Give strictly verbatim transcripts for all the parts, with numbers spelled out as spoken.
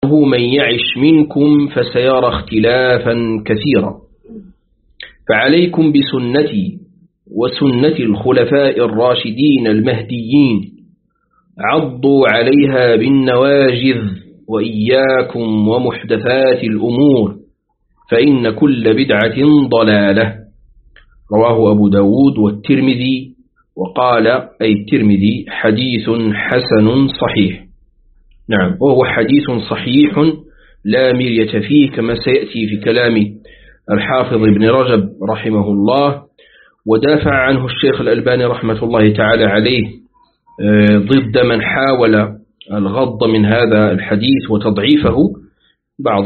من يعش منكم فسيرى اختلافا كثيرا فعليكم بسنتي وسنة الخلفاء الراشدين المهديين عضوا عليها بالنواجذ وإياكم ومحدثات الأمور فإن كل بدعة ضلالة. رواه أبو داود والترمذي، وقال أي الترمذي حديث حسن صحيح. نعم، وهو حديث صحيح لا مرية فيه كما سيأتي في كلام الحافظ ابن رجب رحمه الله. ودافع عنه الشيخ الألباني رحمة الله تعالى عليه ضد من حاول الغض من هذا الحديث وتضعيفه، بعض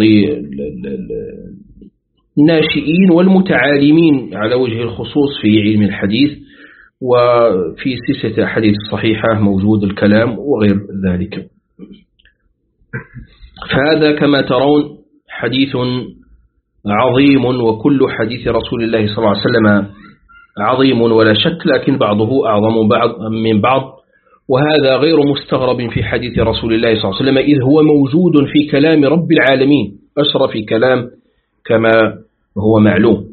الناشئين والمتعالمين على وجه الخصوص في علم الحديث، وفي سلسلة حديث صحيحة موجود الكلام وغير ذلك. فهذا كما ترون حديث عظيم، وكل حديث رسول الله صلى الله عليه وسلم عظيم ولا شك، لكن بعضه أعظم بعض من بعض، وهذا غير مستغرب في حديث رسول الله صلى الله عليه وسلم، إذ هو موجود في كلام رب العالمين أشرف كلام كما هو معلوم.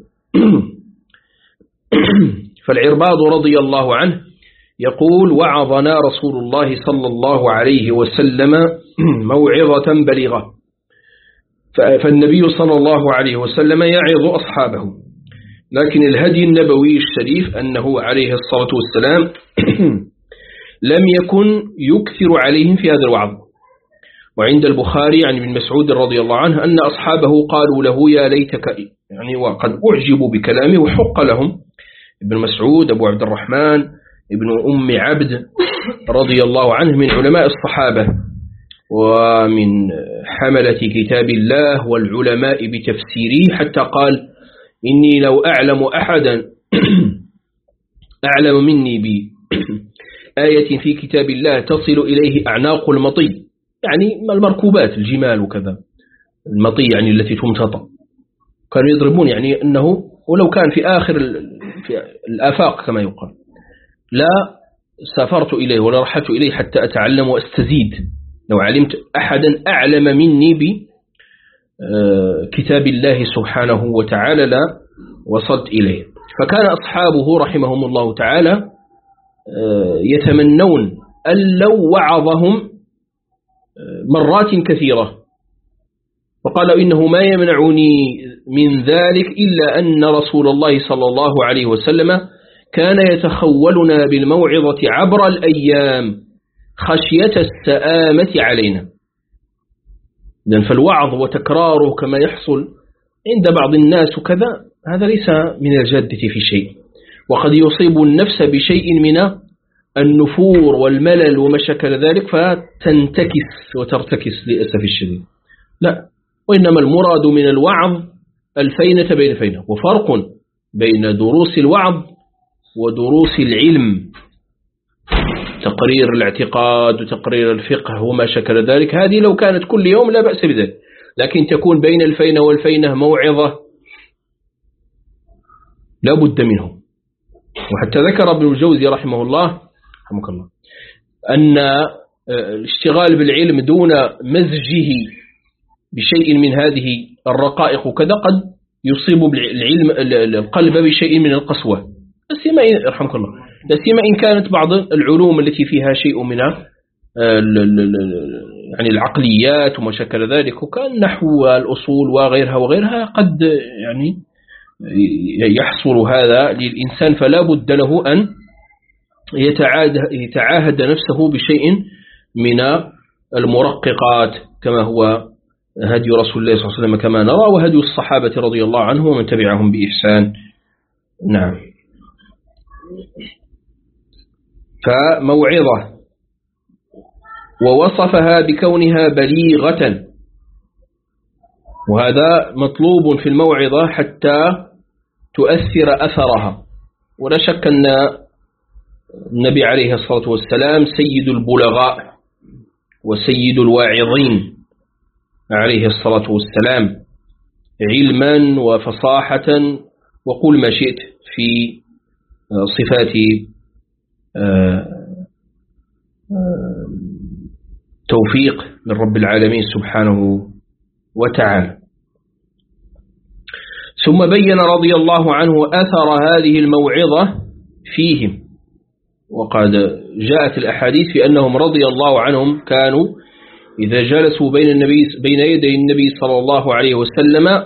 فالعرباض رضي الله عنه يقول: وعظنا رسول الله صلى الله عليه وسلم موعظة بليغة. فالنبي صلى الله عليه وسلم يعظ أصحابه، لكن الهدي النبوي الشريف أنه عليه الصلاة والسلام لم يكن يكثر عليهم في هذا الوعظ. وعند البخاري عن ابن مسعود رضي الله عنه أن أصحابه قالوا له: يا ليتك، يعني وقد أعجبوا بكلامه وحق لهم. ابن مسعود أبو عبد الرحمن ابن أم عبد رضي الله عنه من علماء الصحابة ومن حملة كتاب الله والعلماء بتفسيره، حتى قال: إني لو أعلم أحدا أعلم مني بآية في كتاب الله تصل إليه أعناق المطي، يعني المركوبات الجمال وكذا، المطي يعني التي تمتطى، كانوا يضربون يعني أنه ولو كان في آخر في الآفاق كما يقال، لا سافرت إليه ولا رحلت إليه حتى أتعلم وأستزيد. لو علمت أحدا أعلم مني بكتاب الله سبحانه وتعالى لا وصلت إليه. فكان أصحابه رحمهم الله تعالى يتمنون أن لو وعظهم مرات كثيرة، وقالوا: إنه ما يمنعني من ذلك إلا أن رسول الله صلى الله عليه وسلم كان يتخولنا بالموعظة عبر الأيام خشية السآمة علينا. لأن فالوعظ وتكراره كما يحصل عند بعض الناس وكذا، هذا ليس من الجادة في شيء، وقد يصيب النفس بشيء من النفور والملل وما شكل ذلك، فتنتكس وترتكس للأسف الشديد. لا، وإنما المراد من الوعظ الفينة بين فينة، وفرق بين دروس الوعظ ودروس العلم، تقرير الاعتقاد وتقرير الفقه وما شكل ذلك. هذه لو كانت كل يوم لا بأس بذلك، لكن تكون بين الفينة والفينة موعظة لا بد منه. وحتى ذكر ابن الجوزي رحمه الله رحمك الله أن الاشتغال بالعلم دون مزجه بشيء من هذه الرقائق وكذا قد يصيب بالعلم القلب بشيء من القسوة، سيما رحمك الله، سيما إن كانت بعض العلوم التي فيها شيء من يعني العقليات وما شكل ذلك، وكان نحو الأصول وغيرها وغيرها، قد يعني يحصل هذا للإنسان، فلا بد له أن يتعاهد نفسه بشيء من المرققات كما هو هدي رسول الله صلى الله عليه وسلم كما نرى، وهدي الصحابة رضي الله عنهم ومن تبعهم بإحسان. نعم. فموعظة، ووصفها بكونها بليغة، وهذا مطلوب في الموعظة حتى تؤثر أثرها. ولا شك أن النبي عليه الصلاة والسلام سيد البلغاء وسيد الواعظين عليه الصلاة والسلام، علما وفصاحة وقل ما شئت في صفات توفيق من رب العالمين سبحانه وتعالى. ثم بين رضي الله عنه أثر هذه الموعظة فيهم، وقد جاءت الأحاديث في أنهم رضي الله عنهم كانوا إذا جلسوا بين النبي بين يدي النبي صلى الله عليه وسلم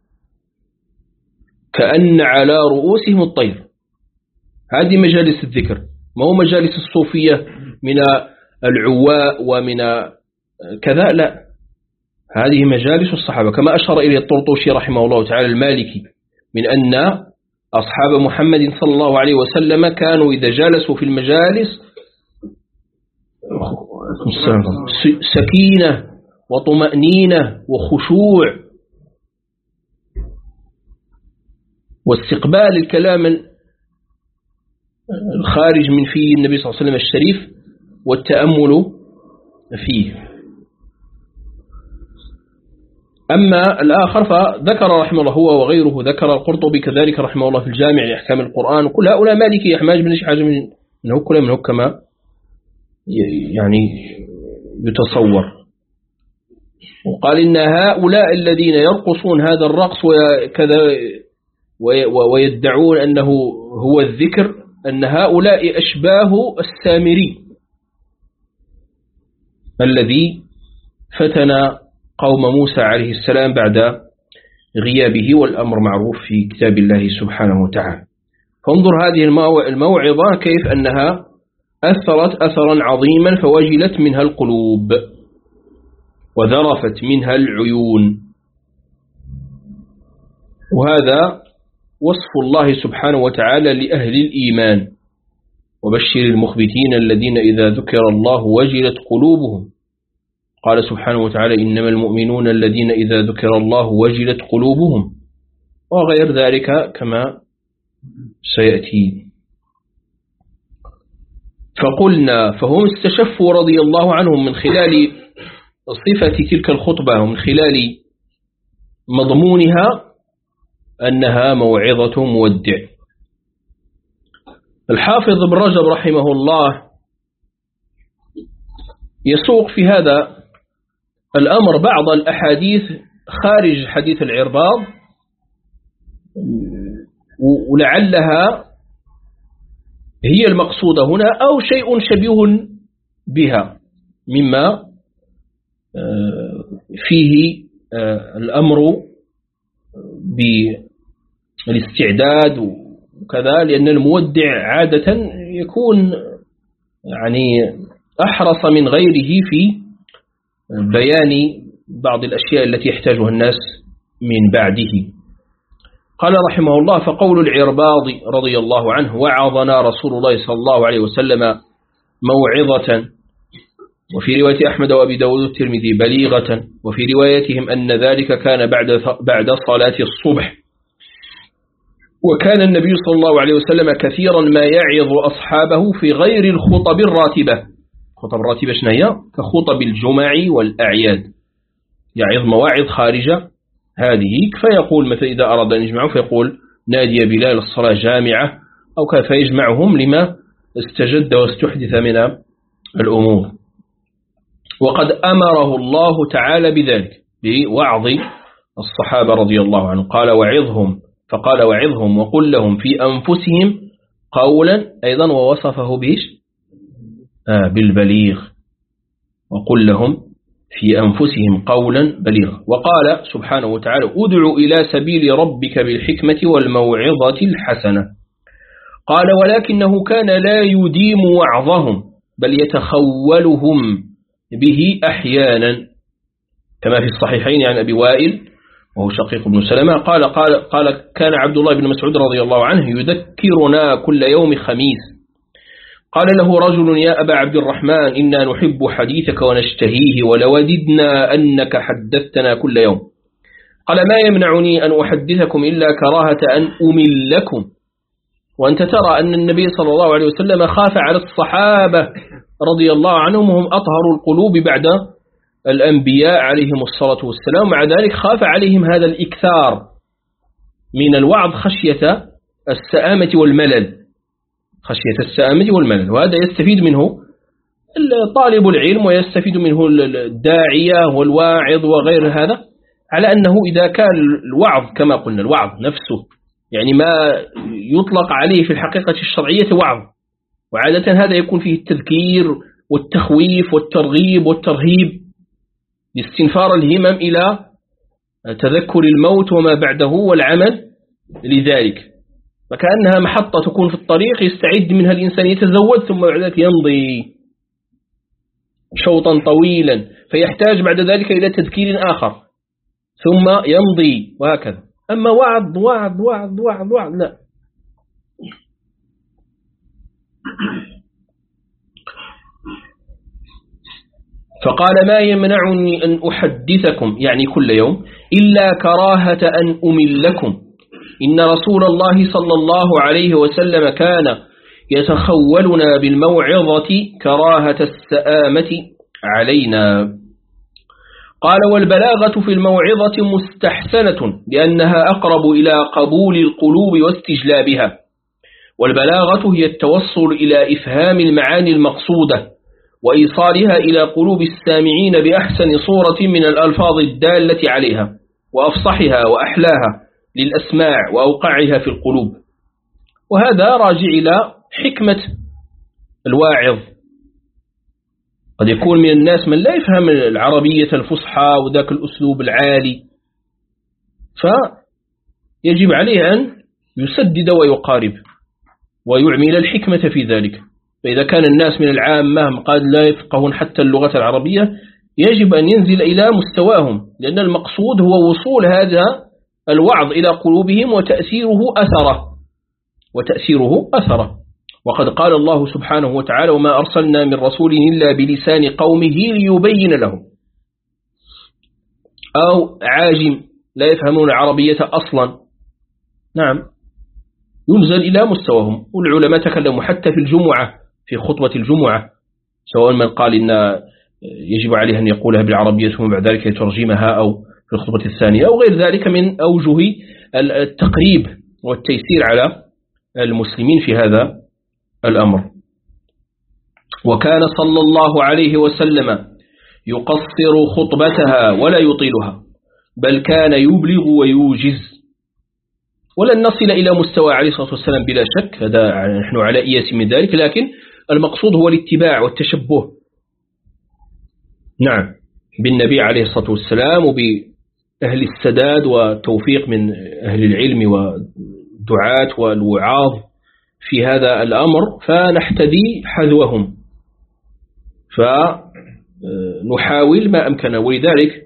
كأن على رؤوسهم الطير. هذه مجالس الذكر، ما هو مجالس الصوفية من العواء ومن كذا، لا، هذه مجالس الصحابة، كما أشار إليه الطرطوشي رحمه الله تعالى المالكي من أن أصحاب محمد صلى الله عليه وسلم كانوا إذا جلسوا في المجالس سكينة وطمأنينة وخشوع واستقبال الكلام الخارج من فيه النبي صلى الله عليه وسلم الشريف والتأمل فيه. أما الآخر فذكر رحمه الله هو وغيره، ذكر القرطبي كذلك رحمه الله في الجامع لأحكام القرآن، كل هؤلاء مالكي أحماج بن حاجة منه كل منه كما يعني يتصور. وقال إن هؤلاء الذين يرقصون هذا الرقص وكذا ويدعون أنه هو الذكر، أن هؤلاء أشباه السامري الذي فتن قوم موسى عليه السلام بعد غيابه، والأمر معروف في كتاب الله سبحانه وتعالى. فانظر هذه الموعظة كيف أنها أثرت أثرا عظيما، فوجلت منها القلوب وذرفت منها العيون. وهذا وصف الله سبحانه وتعالى لأهل الإيمان. وبشر المخبتين الذين إذا ذكر الله وجلت قلوبهم. قال سبحانه وتعالى إنما المؤمنون الذين إذا ذكر الله وجلت قلوبهم، وغير ذلك كما سيأتي. فقلنا فهم استشفوا رضي الله عنهم من خلال صفة تلك الخطبة ومن خلال مضمونها أنها موعظة مودع. الحافظ ابن رجب رحمه الله يسوق في هذا الأمر بعض الأحاديث خارج حديث العرباض، ولعلها هي المقصودة هنا أو شيء شبيه بها مما فيه الأمر بالاستعداد وكذا، لأن المودع عادة يكون يعني أحرص من غيره في بيان بعض الأشياء التي يحتاجها الناس من بعده. قال رحمه الله فقول العرباض رضي الله عنه وعظنا رسول الله صلى الله عليه وسلم موعظة، وفي رواية أحمد وأبي داود الترمذي بليغة، وفي روايتهم أن ذلك كان بعد بعد صلاة الصبح. وكان النبي صلى الله عليه وسلم كثيرا ما يعظ أصحابه في غير الخطب الراتبة. خطب الراتبة شنية؟ كخطب الجمع والأعياد، يعظ مواعظ خارجة هذه، فيقول مثلا إذا أراد أن يجمعه فيقول نادي بلال الصلاة جامعة أو كيف يجمعهم لما استجد واستحدث من الأمور. وقد أمره الله تعالى بذلك بوعظ الصحابة رضي الله عنهم، قال وعظهم، فقال وعظهم وقل لهم في أنفسهم قولا، أيضا ووصفه بيش آه بالبليغ، وقل لهم في أنفسهم قولا بليغا. وقال سبحانه وتعالى ادع إلى سبيل ربك بالحكمة والموعظة الحسنة. قال ولكنه كان لا يديم وعظهم بل يتخولهم به أحيانا، كما في الصحيحين عن أبي وائل وهو شقيق بن سلمة قال, قال, قال كان عبد الله بن مسعود رضي الله عنه يذكرنا كل يوم خميس. قال له رجل يا أبا عبد الرحمن إنا نحب حديثك ونشتهيه ولوددنا أنك حدثتنا كل يوم. قال ما يمنعني أن أحدثكم إلا كراهة أن أملكم. وأنت ترى أن النبي صلى الله عليه وسلم خاف على الصحابة رضي الله عنهم وهم أطهر القلوب بعد الأنبياء عليهم الصلاة والسلام، مع ذلك خاف عليهم هذا الإكثار من الوعظ خشية السآمة والملل، خشية السآمة والملل. وهذا يستفيد منه طالب العلم ويستفيد منه الداعية والواعظ وغير هذا، على أنه إذا كان الوعظ كما قلنا الوعظ نفسه يعني ما يطلق عليه في الحقيقة الشرعية وعظ، وعادة هذا يكون فيه التذكير والتخويف والترغيب والترهيب لاستنفار الهمم إلى تذكر الموت وما بعده والعمل لذلك، فكأنها محطة تكون في الطريق يستعد منها الإنسان يتزود ثم بعد ذلك يمضي شوطا طويلا فيحتاج بعد ذلك إلى تذكير آخر ثم يمضي وهكذا. أما وعظ وعظ وعظ وعظ وعظ لا. فقال ما يمنعني أن أحدثكم يعني كل يوم إلا كراهة أن أملكم، إن رسول الله صلى الله عليه وسلم كان يتخولنا بالموعظة كراهة السآمة علينا. قال والبلاغة في الموعظة مستحسنة لأنها أقرب إلى قبول القلوب واستجلابها، والبلاغة هي التوصل إلى إفهام المعاني المقصودة وإيصالها إلى قلوب السامعين بأحسن صورة من الألفاظ الدالة عليها وأفصحها وأحلاها للأسماع وأوقعها في القلوب. وهذا راجع إلى حكمة الواعظ. قد يكون من الناس من لا يفهم العربية الفصحى وذاك الأسلوب العالي، فيجب عليه أن يسدد ويقارب ويعمل الحكمة في ذلك. فإذا كان الناس من العامة قد لا يفقهون حتى اللغة العربية يجب أن ينزل إلى مستواهم، لأن المقصود هو وصول هذا الوعظ إلى قلوبهم وتأثيره أثره وتأثيره أثره. وقد قال الله سبحانه وتعالى وما أرسلنا من رسول إلا بلسان قومه ليبين لهم. أو عاجم لا يفهمون العربية أصلا، نعم ينزل إلى مستواهم. والعلماء تكلموا حتى في الجمعة في خطبة الجمعة، سواء من قال إن يجب عليه أن يقولها بالعربية ثم بعد ذلك يترجمها أو في الخطبة الثانية أو غير ذلك من أوجه التقريب والتيسير على المسلمين في هذا الأمر. وكان صلى الله عليه وسلم يقصر خطبتها ولا يطيلها، بل كان يبلغ ويوجز. ولن نصل إلى مستوى عليه الصلاة والسلام بلا شك، هذا نحن على إياس من ذلك، لكن المقصود هو الاتباع والتشبه نعم بالنبي عليه الصلاة والسلام وبأهل السداد والتوفيق من أهل العلم والدعاة والوعاظ في هذا الأمر، فنحتدي حذوهم فنحاول ما أمكن. ولذلك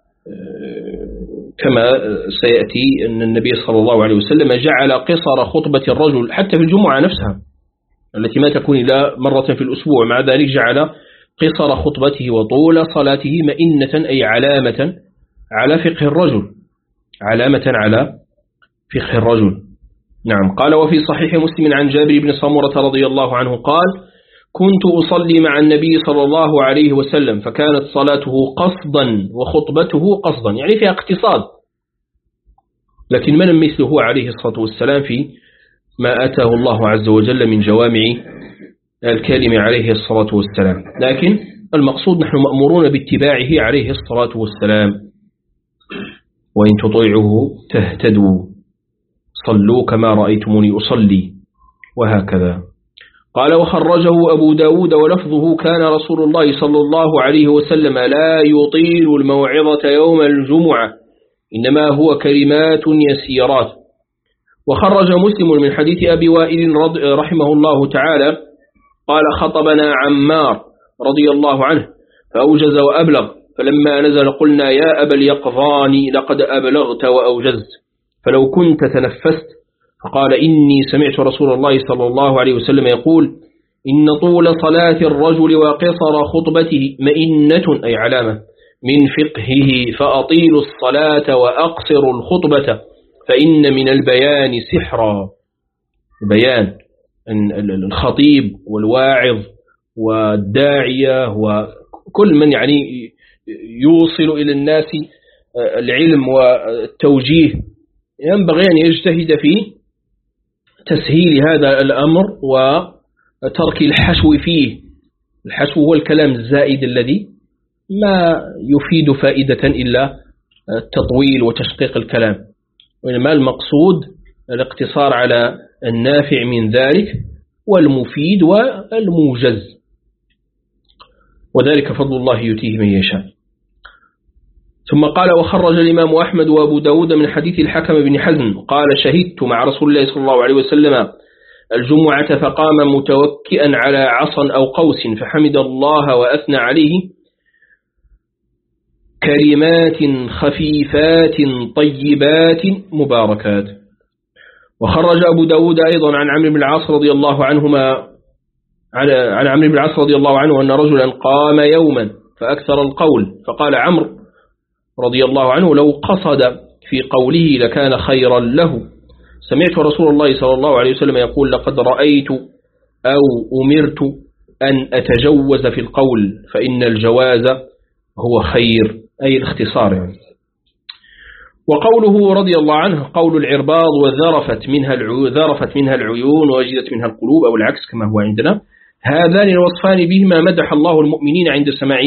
كما سيأتي أن النبي صلى الله عليه وسلم جعل قصر خطبة الرجل حتى في الجمعة نفسها التي ما تكون إلى مرة في الأسبوع، مع ذلك جعل قصر خطبته وطول صلاته مئنة أي علامة على فقه الرجل، علامة على فقه الرجل. نعم. قال وفي صحيح مسلم عن جابر بن سمرة رضي الله عنه قال كنت أصلي مع النبي صلى الله عليه وسلم فكانت صلاته قصدا وخطبته قصدا، يعني فيها اقتصاد، لكن من مثله عليه الصلاة والسلام في ما أتاه الله عز وجل من جوامع الكلم عليه الصلاة والسلام. لكن المقصود نحن مأمورون باتباعه عليه الصلاة والسلام، وإن تطيعه تهتدوا، صلوا كما رأيتموني أصلي، وهكذا. قال وخرجه أبو داود ولفظه كان رسول الله صلى الله عليه وسلم لا يطيل الموعظة يوم الجمعة إنما هو كلمات يسيرات. وخرج مسلم من حديث أبي وائل رحمه الله تعالى قال خطبنا عمار رضي الله عنه فأوجز وأبلغ، فلما نزل قلنا يا أبا اليقظان لقد أبلغت وأوجزت فلو كنت تنفست، فقال إني سمعت رسول الله صلى الله عليه وسلم يقول إن طول صلاة الرجل وقصر خطبته مئنة أي علامة من فقهه، فأطيلوا الصلاة وأقصروا الخطبة فإن من البيان سحرا. البيان الخطيب والواعظ والداعية وكل من يعني يوصل إلى الناس العلم والتوجيه ينبغي أن يجتهد في تسهيل هذا الأمر وترك الحشو فيه الحشو هو الكلام الزائد الذي ما يفيد فائدة إلا التطويل وتشقيق الكلام، وإنما المقصود الاقتصار على النافع من ذلك والمفيد والموجز، وذلك فضل الله يؤتيه من يشاء. ثم قال: وخرج الإمام أحمد وأبو داود من حديث الحكم بن حزم قال: شهدت مع رسول الله صلى الله عليه وسلم الجمعة فقام متوكئا على عصا أو قوس فحمد الله وأثنى عليه كلمات خفيفات طيبات مباركات. وخرج أبو داود أيضا عن عمرو بن العاص رضي الله عنهما عن عمرو بن العاص رضي الله عنه أن رجلا قام يوما فأكثر القول فقال عمرو رضي الله عنه: لو قصد في قوله لكان خيرا له. سمعت رسول الله صلى الله عليه وسلم يقول: لقد رأيت أو أمرت أن أتجوز في القول فإن الجواز هو خير، أي الاختصار يعني. وقوله رضي الله عنه قول العرباض: وذرفت منها ذرفت منها العيون ووجدت منها القلوب، أو العكس كما هو عندنا. هذان الوصفان بهما مدح الله المؤمنين عند سماع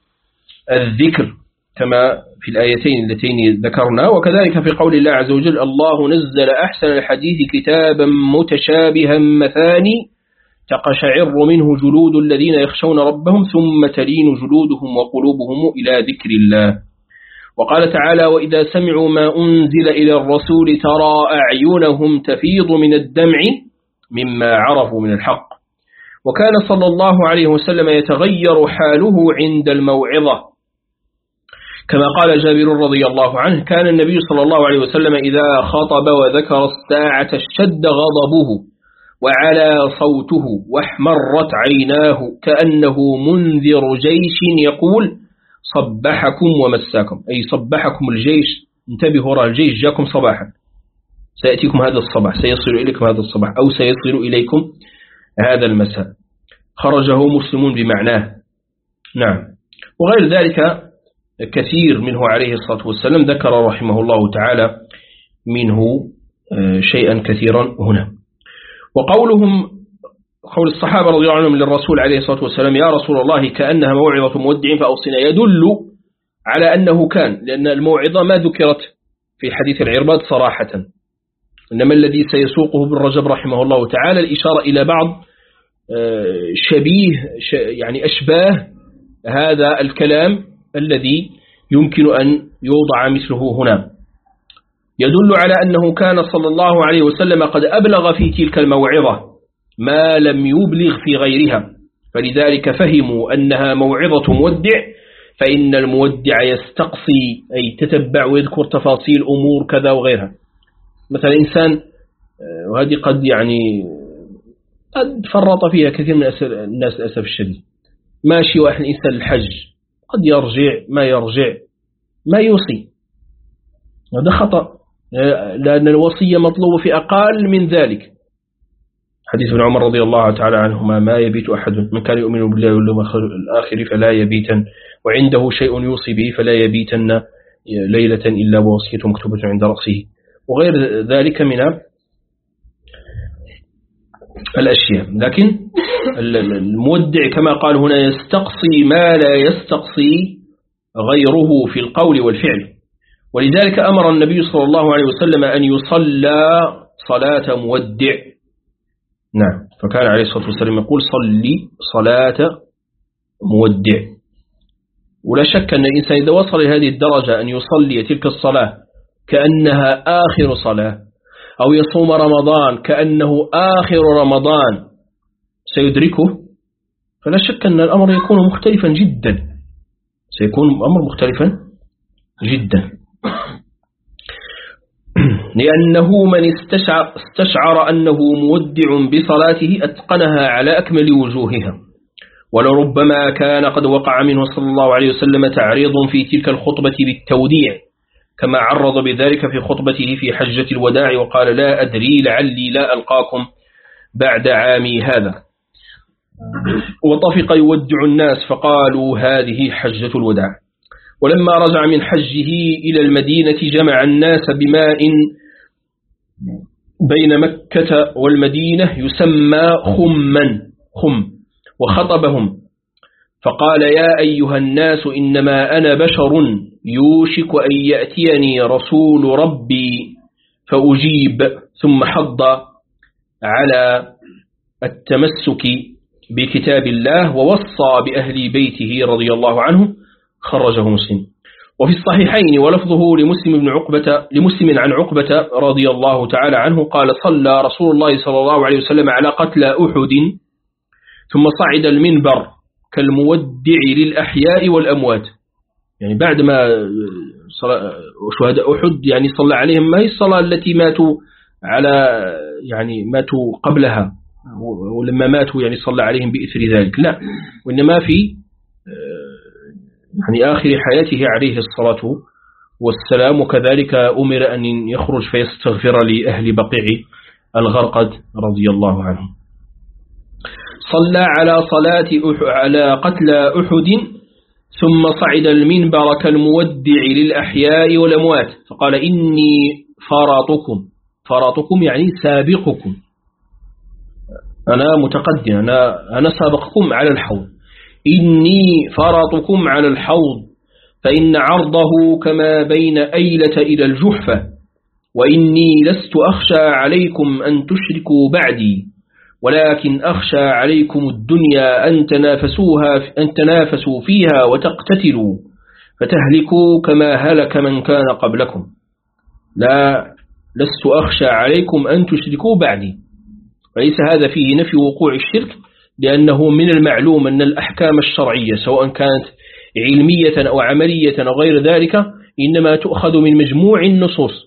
الذكر كما في الآيتين اللتين ذكرنا، وكذلك في قول الله عز وجل: الله نزل أحسن الحديث كتابا متشابها مثاني تقشعر منه جلود الذين يخشون ربهم ثم تلين جلودهم وقلوبهم إلى ذكر الله. وقال تعالى: وإذا سمعوا ما أنزل إلى الرسول ترى أعينهم تفيض من الدمع مما عرفوا من الحق. وكان صلى الله عليه وسلم يتغير حاله عند الموعظة كما قال جابر رضي الله عنه: كان النبي صلى الله عليه وسلم إذا خطب وذكر الساعة اشتد غضبه وعلى صوته واحمرت عيناه كأنه منذر جيش يقول: صبحكم ومساكم، أي صبحكم الجيش، انتبهوا رأى الجيش جاكم صباحا، سيأتيكم هذا الصباح، سيصل إليكم هذا الصباح، أو سيصل إليكم هذا المساء. خرجه مسلم بمعناه. نعم. وغير ذلك كثير منه عليه الصلاة والسلام ذكر رحمه الله تعالى منه شيئا كثيرا هنا. وقولهم قول الصحابة رضي الله عنهم للرسول عليه الصلاة والسلام: يا رسول الله كأنها موعظة مودع فأوصنا، يدل على أنه كان، لأن الموعظة ما ذكرت في حديث العرباض صراحة، إنما الذي سيسوقه ابن رجب رحمه الله تعالى الإشارة إلى بعض شبيه يعني أشباه هذا الكلام الذي يمكن أن يوضع مثله هنا، يدل على أنه كان صلى الله عليه وسلم قد أبلغ في تلك الموعظة ما لم يبلغ في غيرها، فلذلك فهموا أنها موعظة مودع، فإن المودع يستقصي أي تتبع ويذكر تفاصيل أمور كذا وغيرها. مثلا إنسان، وهذه قد يعني قد فرط فيها كثير من الناس للأسف الشديد، ماشي واحد إنسان الحج قد يرجع ما يرجع ما يوصي، هذا خطأ، لأن الوصية مطلوبة في أقل من ذلك. حديث ابن عمر رضي الله تعالى عنهما: ما يبيت أحد من كان يؤمن بالله واليوم الآخر فلا يبيتن وعنده شيء يوصي به فلا يبيتن ليلة إلا ووصيته مكتوبة عند رأسه، وغير ذلك من الأشياء. لكن المودع كما قال هنا يستقصي ما لا يستقصي غيره في القول والفعل، ولذلك أمر النبي صلى الله عليه وسلم أن يصلى صلاة مودع. نعم، فكان عليه الصلاة والسلام يقول: صلي صلاة مودع. ولا شك أن الإنسان إذا وصل لهذه الدرجة أن يصلي تلك الصلاة كأنها آخر صلاة، أو يصوم رمضان كأنه آخر رمضان سيدركه، فلا شك أن الأمر يكون مختلفا جدا، سيكون الأمر مختلفا جدا، لأنه من استشعر, استشعر أنه مودع بصلاته أتقنها على أكمل وجوهها، ولربما كان قد وقع منه صلى الله عليه وسلم تعريض في تلك الخطبة بالتوديع، كما عرض بذلك في خطبته في حجة الوداع وقال: لا أدري لعلي لا ألقاكم بعد عامي هذا. وطفق يودع الناس فقالوا: هذه حجة الوداع. ولما رجع من حجه إلى المدينة جمع الناس بماء بين مكة والمدينة يسمى خما خم، وخطبهم فقال يا أيها الناس إنما أنا بشر يوشك أن يأتيني رسول ربي فأجيب، ثم حض على التمسك بكتاب الله ووصى بأهل بيته رضي الله عنه. خرجه مسلم. وفي الصحيحين ولفظه لمسلم بن عقبة لمسلم عن عقبة رضي الله تعالى عنه قال صلى رسول الله صلى الله عليه وسلم على قتلى أحد ثم صعد المنبر كالمودع للأحياء والأموات. يعني بعد ما شهداء أحد يعني صلى عليهم، ما هي الصلاة التي ماتوا على يعني ماتوا قبلها ولما ماتوا يعني صلى عليهم بإثر ذلك، لا، وإنما في يعني آخر حياته عليه الصلاة والسلام. وكذلك أمر أن يخرج فيستغفر لأهل بقيع الغرقد رضي الله عنه. صلى على صلاة على قتل أحد ثم صعد المنبر كالمودع للأحياء والأموات فقال إني فارطكم. فارطكم يعني سابقكم، أنا متقدم، أنا, أنا سابقكم على الحوض. إني فرطكم على الحوض فإن عرضه كما بين أيلة إلى الجحفة، وإني لست أخشى عليكم أن تشركوا بعدي، ولكن أخشى عليكم الدنيا أن تنافسوها أن تنافسوا فيها وتقتتلوا فتهلكوا كما هلك من كان قبلكم. لا، لست أخشى عليكم أن تشركوا بعدي. وليس هذا فيه نفي وقوع الشرك، لأنه من المعلوم أن الأحكام الشرعية سواء كانت علمية أو عملية أو غير ذلك إنما تؤخذ من مجموع النصوص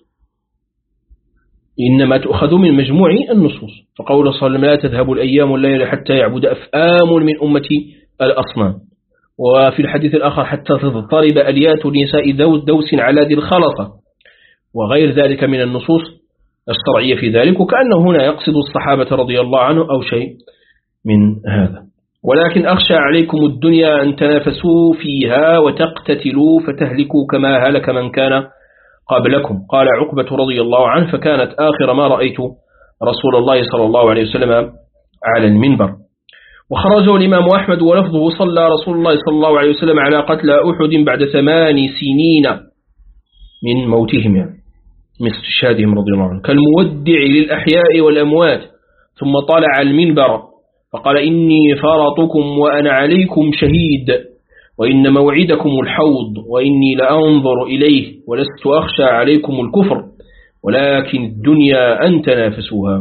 إنما تؤخذ من مجموع النصوص. فقول صلى الله عليه وسلم لا تذهب الأيام والليل حتى يعبد أفآم من أمتي الأصنام. وفي الحديث الآخر حتى تضطرب أليات نساء دوس على ذي الخلطة، وغير ذلك من النصوص الشرعية في ذلك. وكأنه هنا يقصد الصحابة رضي الله عنه أو شيء من هذا. ولكن أخشى عليكم الدنيا أن تنافسوا فيها وتقتتلوا فتهلكوا كما هلك من كان قبلكم. قال عقبة رضي الله عنه فكانت آخر ما رأيت رسول الله صلى الله عليه وسلم على المنبر. وخرجه الإمام أحمد ولفظه صلى رسول الله صلى الله عليه وسلم على قتل أحد بعد ثمان سنين من موتهم، يعني من استشهادهم رضي الله عنه، كالمودع للأحياء والأموات. ثم طلع المنبر فقال إني فرطكم وأنا عليكم شهيد، وإن موعدكم الحوض، وإني لأنظر إليه، ولست أخشى عليكم الكفر ولكن الدنيا أن تنافسوها.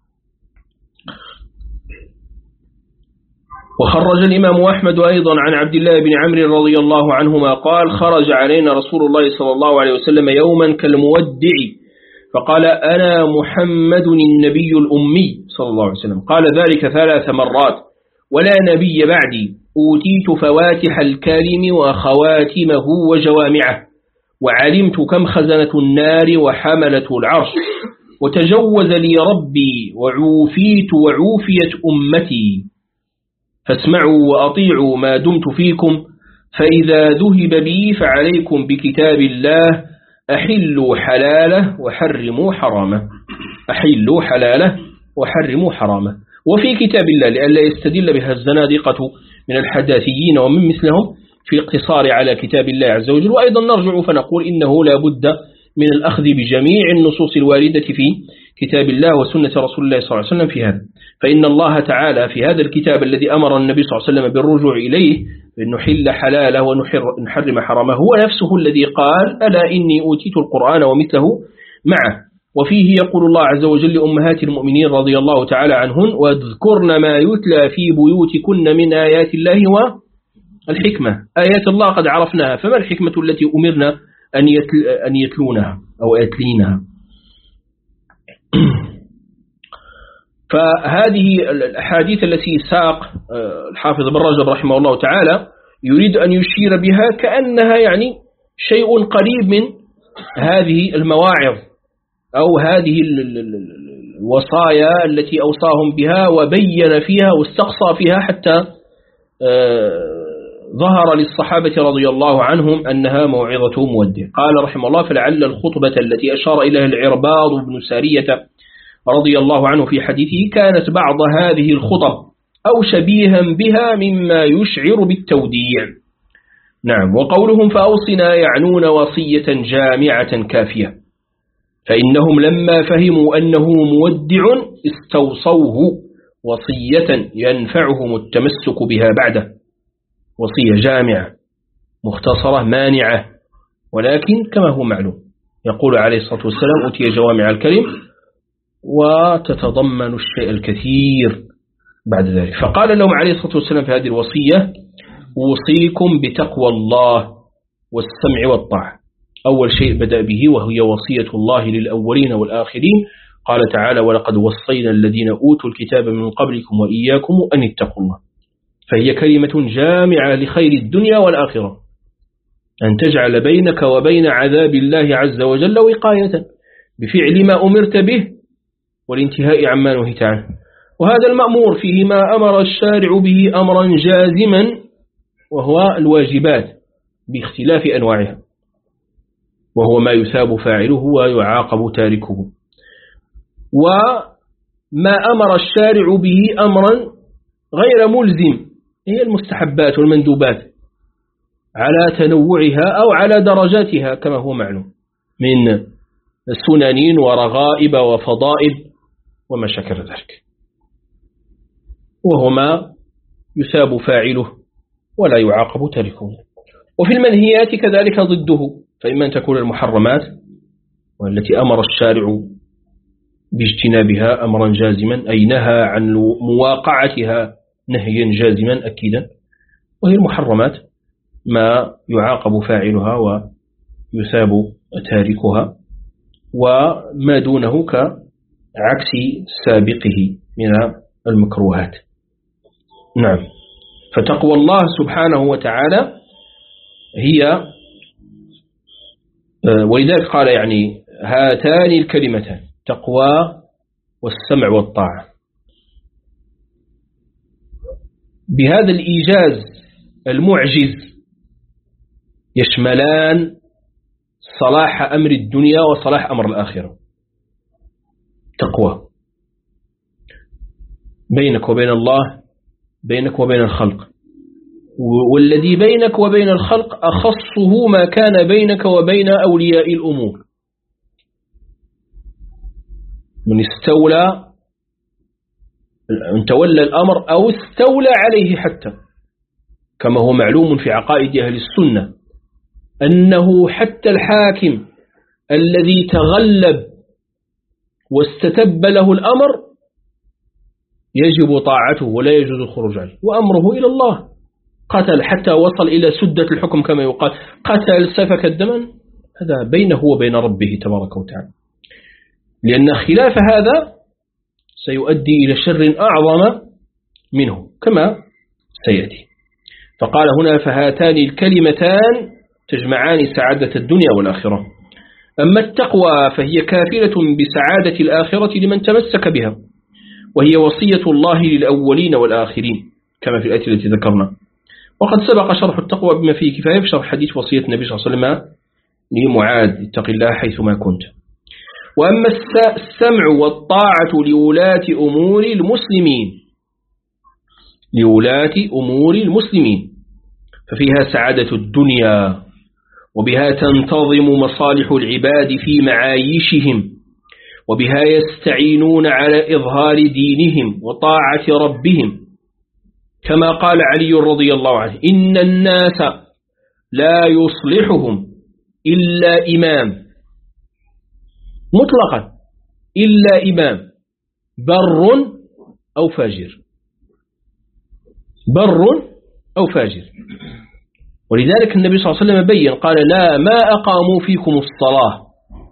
وخرج الإمام أحمد أيضا عن عبد الله بن عمرو رضي الله عنهما قال خرج علينا رسول الله صلى الله عليه وسلم يوما كالمودع فقال أنا محمد النبي الأمي صلى الله عليه وسلم. قال ذلك ثلاث مرات ولا نبي بعدي، أوتيت فواتح الكلم وخواتمه وجوامعه، وعلمت كم خزنة النار وحملة العرش، وتجوز لي ربي وعوفيت وعوفيت أمتي، فاسمعوا وأطيعوا ما دمت فيكم، فإذا ذهب بي فعليكم بكتاب الله، أحلوا حلاله وحرموا حرامه. أحلوا حلاله وحرموا حرامه. وفي كتاب الله لئلا يستدل بها الزنادقة من الحداثيين ومن مثلهم في الاقتصار على كتاب الله عز وجل. وأيضا نرجع فنقول إنه لا بد من الأخذ بجميع النصوص الواردة في كتاب الله وسنة رسول الله صلى الله عليه وسلم في هذا. فإن الله تعالى في هذا الكتاب الذي أمر النبي صلى الله عليه وسلم بالرجوع إليه أن نحل حلاله ونحرم حرامه هو نفسه الذي قال ألا إني أوتيت القرآن ومثله معه. وفيه يقول الله عز وجل لأمهات المؤمنين رضي الله تعالى عنهن واذكرن ما يتلى في بيوتكن من آيات الله والحكمة. آيات الله قد عرفناها، فما الحكمة التي أمرنا أن, يتل أن يتلونها أو يتلينها؟ فهذه الأحاديث التي ساق الحافظ بن رجب رحمه الله تعالى يريد أن يشير بها كأنها يعني شيء قريب من هذه المواعظ أو هذه الوصايا التي أوصاهم بها وبين فيها واستقصى فيها حتى ظهر للصحابة رضي الله عنهم أنها موعظة مودع. قال رحمه الله فلعل الخطبة التي أشار إليها العرباض بن سارية رضي الله عنه في حديثه كانت بعض هذه الخطب أو شبيها بها مما يشعر بالتوديع. نعم. وقولهم فأوصنا يعنون وصية جامعة كافية، فإنهم لما فهموا أنه مودع استوصوه وصية ينفعهم التمسك بها بعده، وصية جامعة مختصرة مانعة، ولكن كما هو معلوم يقول عليه الصلاة والسلام أوتي جوامع الكلم وتتضمن الشيء الكثير بعد ذلك. فقال لهم عليه الصلاة والسلام في هذه الوصية أوصيكم بتقوى الله والسمع والطاعة. أول شيء بدأ به وهي وصية الله للأولين والآخرين. قال تعالى ولقد وصينا الذين أوتوا الكتاب من قبلكم وإياكم أن اتقوا الله. فهي كلمة جامعة لخير الدنيا والآخرة، أن تجعل بينك وبين عذاب الله عز وجل وقاية بفعل ما أمرت به والانتهاء عما نهيت عنه. وهذا المأمور فيه ما أمر الشارع به أمرا جازما، وهو الواجبات باختلاف أنواعها، وهو ما يثاب فاعله ويعاقب تاركه. وما أمر الشارع به أمرا غير ملزم هي المستحبات والمندوبات على تنوعها أو على درجاتها كما هو معلوم من سنن ورغائب وفضائل وما شكل ذلك، وهو ما يثاب فاعله ولا يعاقب تاركه. وفي المنهيات كذلك ضده، فإما أن تكون المحرمات والتي أمر الشارع باجتنابها أمرا جازما أي نهى عن مواقعتها نهيا جازما أكيدا، وهي المحرمات ما يعاقب فاعلها ويثاب تاركها، وما دونه كعكس سابقه من المكروهات. نعم. فتقوى الله سبحانه وتعالى هي، ولذلك قال يعني هاتان الكلمتان تقوى والسمع والطاعة. بهذا الإيجاز المعجز يشملان صلاح أمر الدنيا وصلاح أمر الآخرة. تقوى بينك وبين الله، بينك وبين الخلق، والذي بينك وبين الخلق أخصه ما كان بينك وبين أولياء الأمور. من استولى ان تولى الأمر أو استولى عليه، حتى كما هو معلوم في عقائد أهل السنة أنه حتى الحاكم الذي تغلب واستتب له الأمر يجب طاعته ولا يجوز الخروج عليه، وأمره إلى الله. قتل حتى وصل إلى سدة الحكم كما يقال، قتل سفك الدم، هذا بينه وبين ربه تبارك وتعالى، لأن خلاف هذا سيؤدي إلى شر أعظم منه كما سيأتي. فقال هنا فهاتان الكلمتان تجمعان سعادة الدنيا والآخرة. أما التقوى فهي كافلة بسعادة الآخرة لمن تمسك بها، وهي وصية الله للأولين والآخرين كما في الآية التي ذكرنا. وقد سبق شرح التقوى بما فيه كفاية في شرح حديث وصية النبي صلى الله عليه وسلم لمعاذ اتق الله حيثما كنت. وأما السمع والطاعة لولاة أمور المسلمين لولاة أمور المسلمين ففيها سعادة الدنيا، وبها تنتظم مصالح العباد في معايشهم، وبها يستعينون على إظهار دينهم وطاعة ربهم، كما قال علي رضي الله عنه إن الناس لا يصلحهم إلا إمام، مطلقا إلا إمام بر أو فاجر، بر أو فاجر. ولذلك النبي صلى الله عليه وسلم بيّن قال لا ما أقاموا فيكم الصلاة،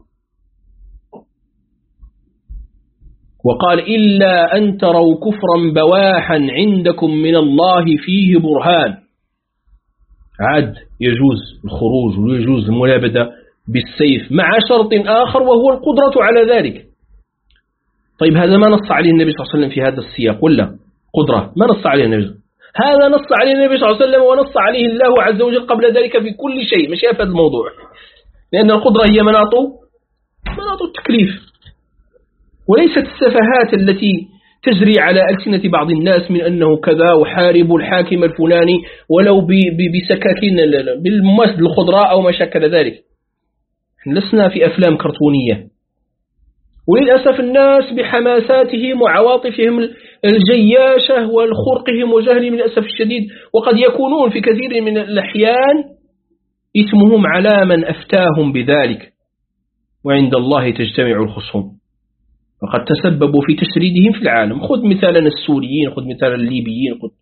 وقال إلا أن تروا كفرا بواحا عندكم من الله فيه برهان. عاد يجوز الخروج ويجوز الملابدة بالسيف مع شرط آخر وهو القدرة على ذلك. طيب هذا ما نص عليه النبي صلى الله عليه وسلم في هذا السياق ولا قدرة؟ ما نص عليه النبي، هذا نص عليه النبي صلى الله عليه وسلم ونص عليه الله عز وجل قبل ذلك في كل شيء، مش في هذا الموضوع، لأن القدرة هي مناط مناط التكليف، وليست السفهات التي تجري على ألسنة بعض الناس من أنه كذا وحارب الحاكم الفلاني ولو بسكاكين بالمسد الخضراء أو ما شكل ذلك. لسنا في أفلام كرتونية. وللأسف الناس بحماساتهم وعواطفهم الجياشة والخرقهم وجهلهم للأسف الشديد، وقد يكونون في كثير من الأحيان إثمهم على من أفتاهم بذلك، وعند الله تجتمع الخصوم، وقد تسببوا في تشريدهم في العالم. خذ مثالا السوريين، خذ مثالا الليبيين، خذ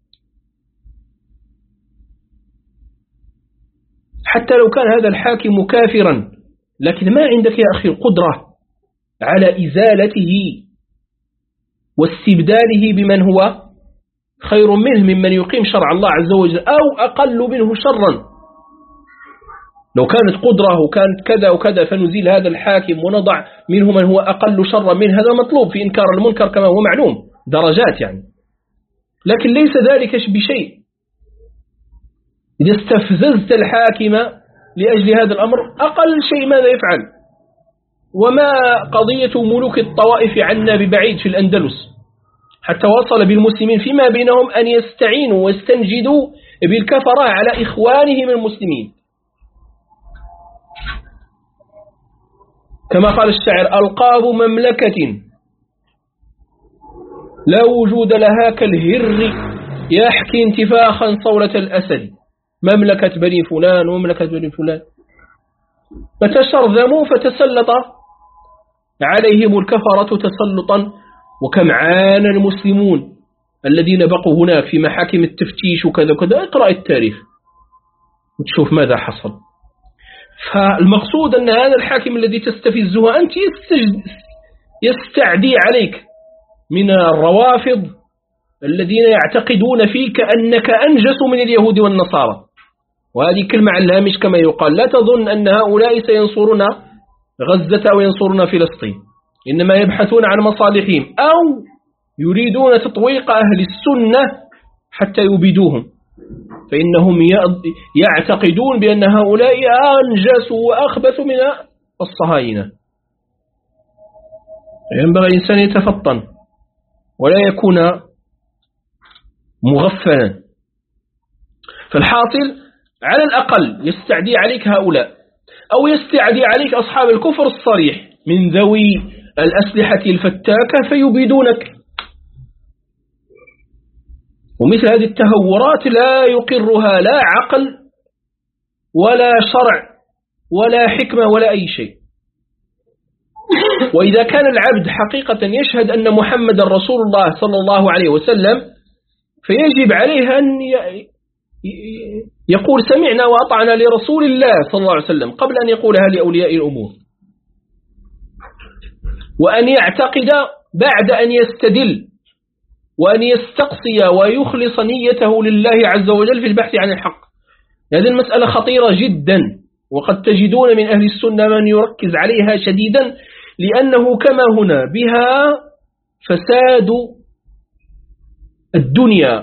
حتى لو كان هذا الحاكم كافرا، لكن ما عندك يا أخي القدرة على إزالته واستبداله بمن هو خير منه ممن يقيم شرع الله عز وجل أو أقل منه شرا. لو كانت قدرة وكانت كذا وكذا فنزيل هذا الحاكم ونضع منه من هو أقل شرا منه، هذا مطلوب في إنكار المنكر كما هو معلوم، درجات يعني، لكن ليس ذلك بشيء. إذا استفززت الحاكم لأجل هذا الأمر أقل شيء ماذا يفعل؟ وما قضية ملوك الطوائف عنا ببعيد في الأندلس، حتى وصل بالمسلمين فيما بينهم أن يستعينوا واستنجدوا بالكفرة على إخوانهم المسلمين، كما قال الشاعر: ألقاب مملكة لا وجود لها كالهر يحكي انتفاخا صولة الأسد، مملكة بني فلان ومملكة بني فلان، فتشرذموا فتسلط عليهم الكفرة تسلطا. وكم عانى المسلمون الذين بقوا هناك في محاكم التفتيش وكذا وكذا، اقرأ التاريخ وتشوف ماذا حصل. فالمقصود أن هذا الحاكم الذي تستفزه أنت يستعدي عليك من الروافض الذين يعتقدون فيك أنك أنجس من اليهود والنصارى. وهذه كلمة على الهامش كما يقال، لا تظن أن هؤلاء سينصرون غزة أو ينصرون فلسطين، إنما يبحثون عن مصالحهم أو يريدون تطويق أهل السنة حتى يبيدوهم، فإنهم يعتقدون بأن هؤلاء أنجس وأخبث من الصهاينة. ينبغي الإنسان يتفطن ولا يكون مغفلا. فالحاصل على الأقل يستعدي عليك هؤلاء، أو يستعدي عليك أصحاب الكفر الصريح من ذوي الأسلحة الفتاكة فيبيدونك. ومثل هذه التهورات لا يقرها لا عقل ولا شرع ولا حكمة ولا أي شيء. وإذا كان العبد حقيقة يشهد أن محمد رسول الله صلى الله عليه وسلم، فيجب عليه أن يقول سمعنا وأطعنا لرسول الله صلى الله عليه وسلم قبل أن يقولها لأولياء الأمور، وأن يعتقد بعد أن يستدل، وأن يستقصي ويخلص نيته لله عز وجل في البحث عن الحق. هذه المسألة خطيرة جدا، وقد تجدون من أهل السنة من يركز عليها شديدا، لأنه كما هنا بها فساد الدنيا.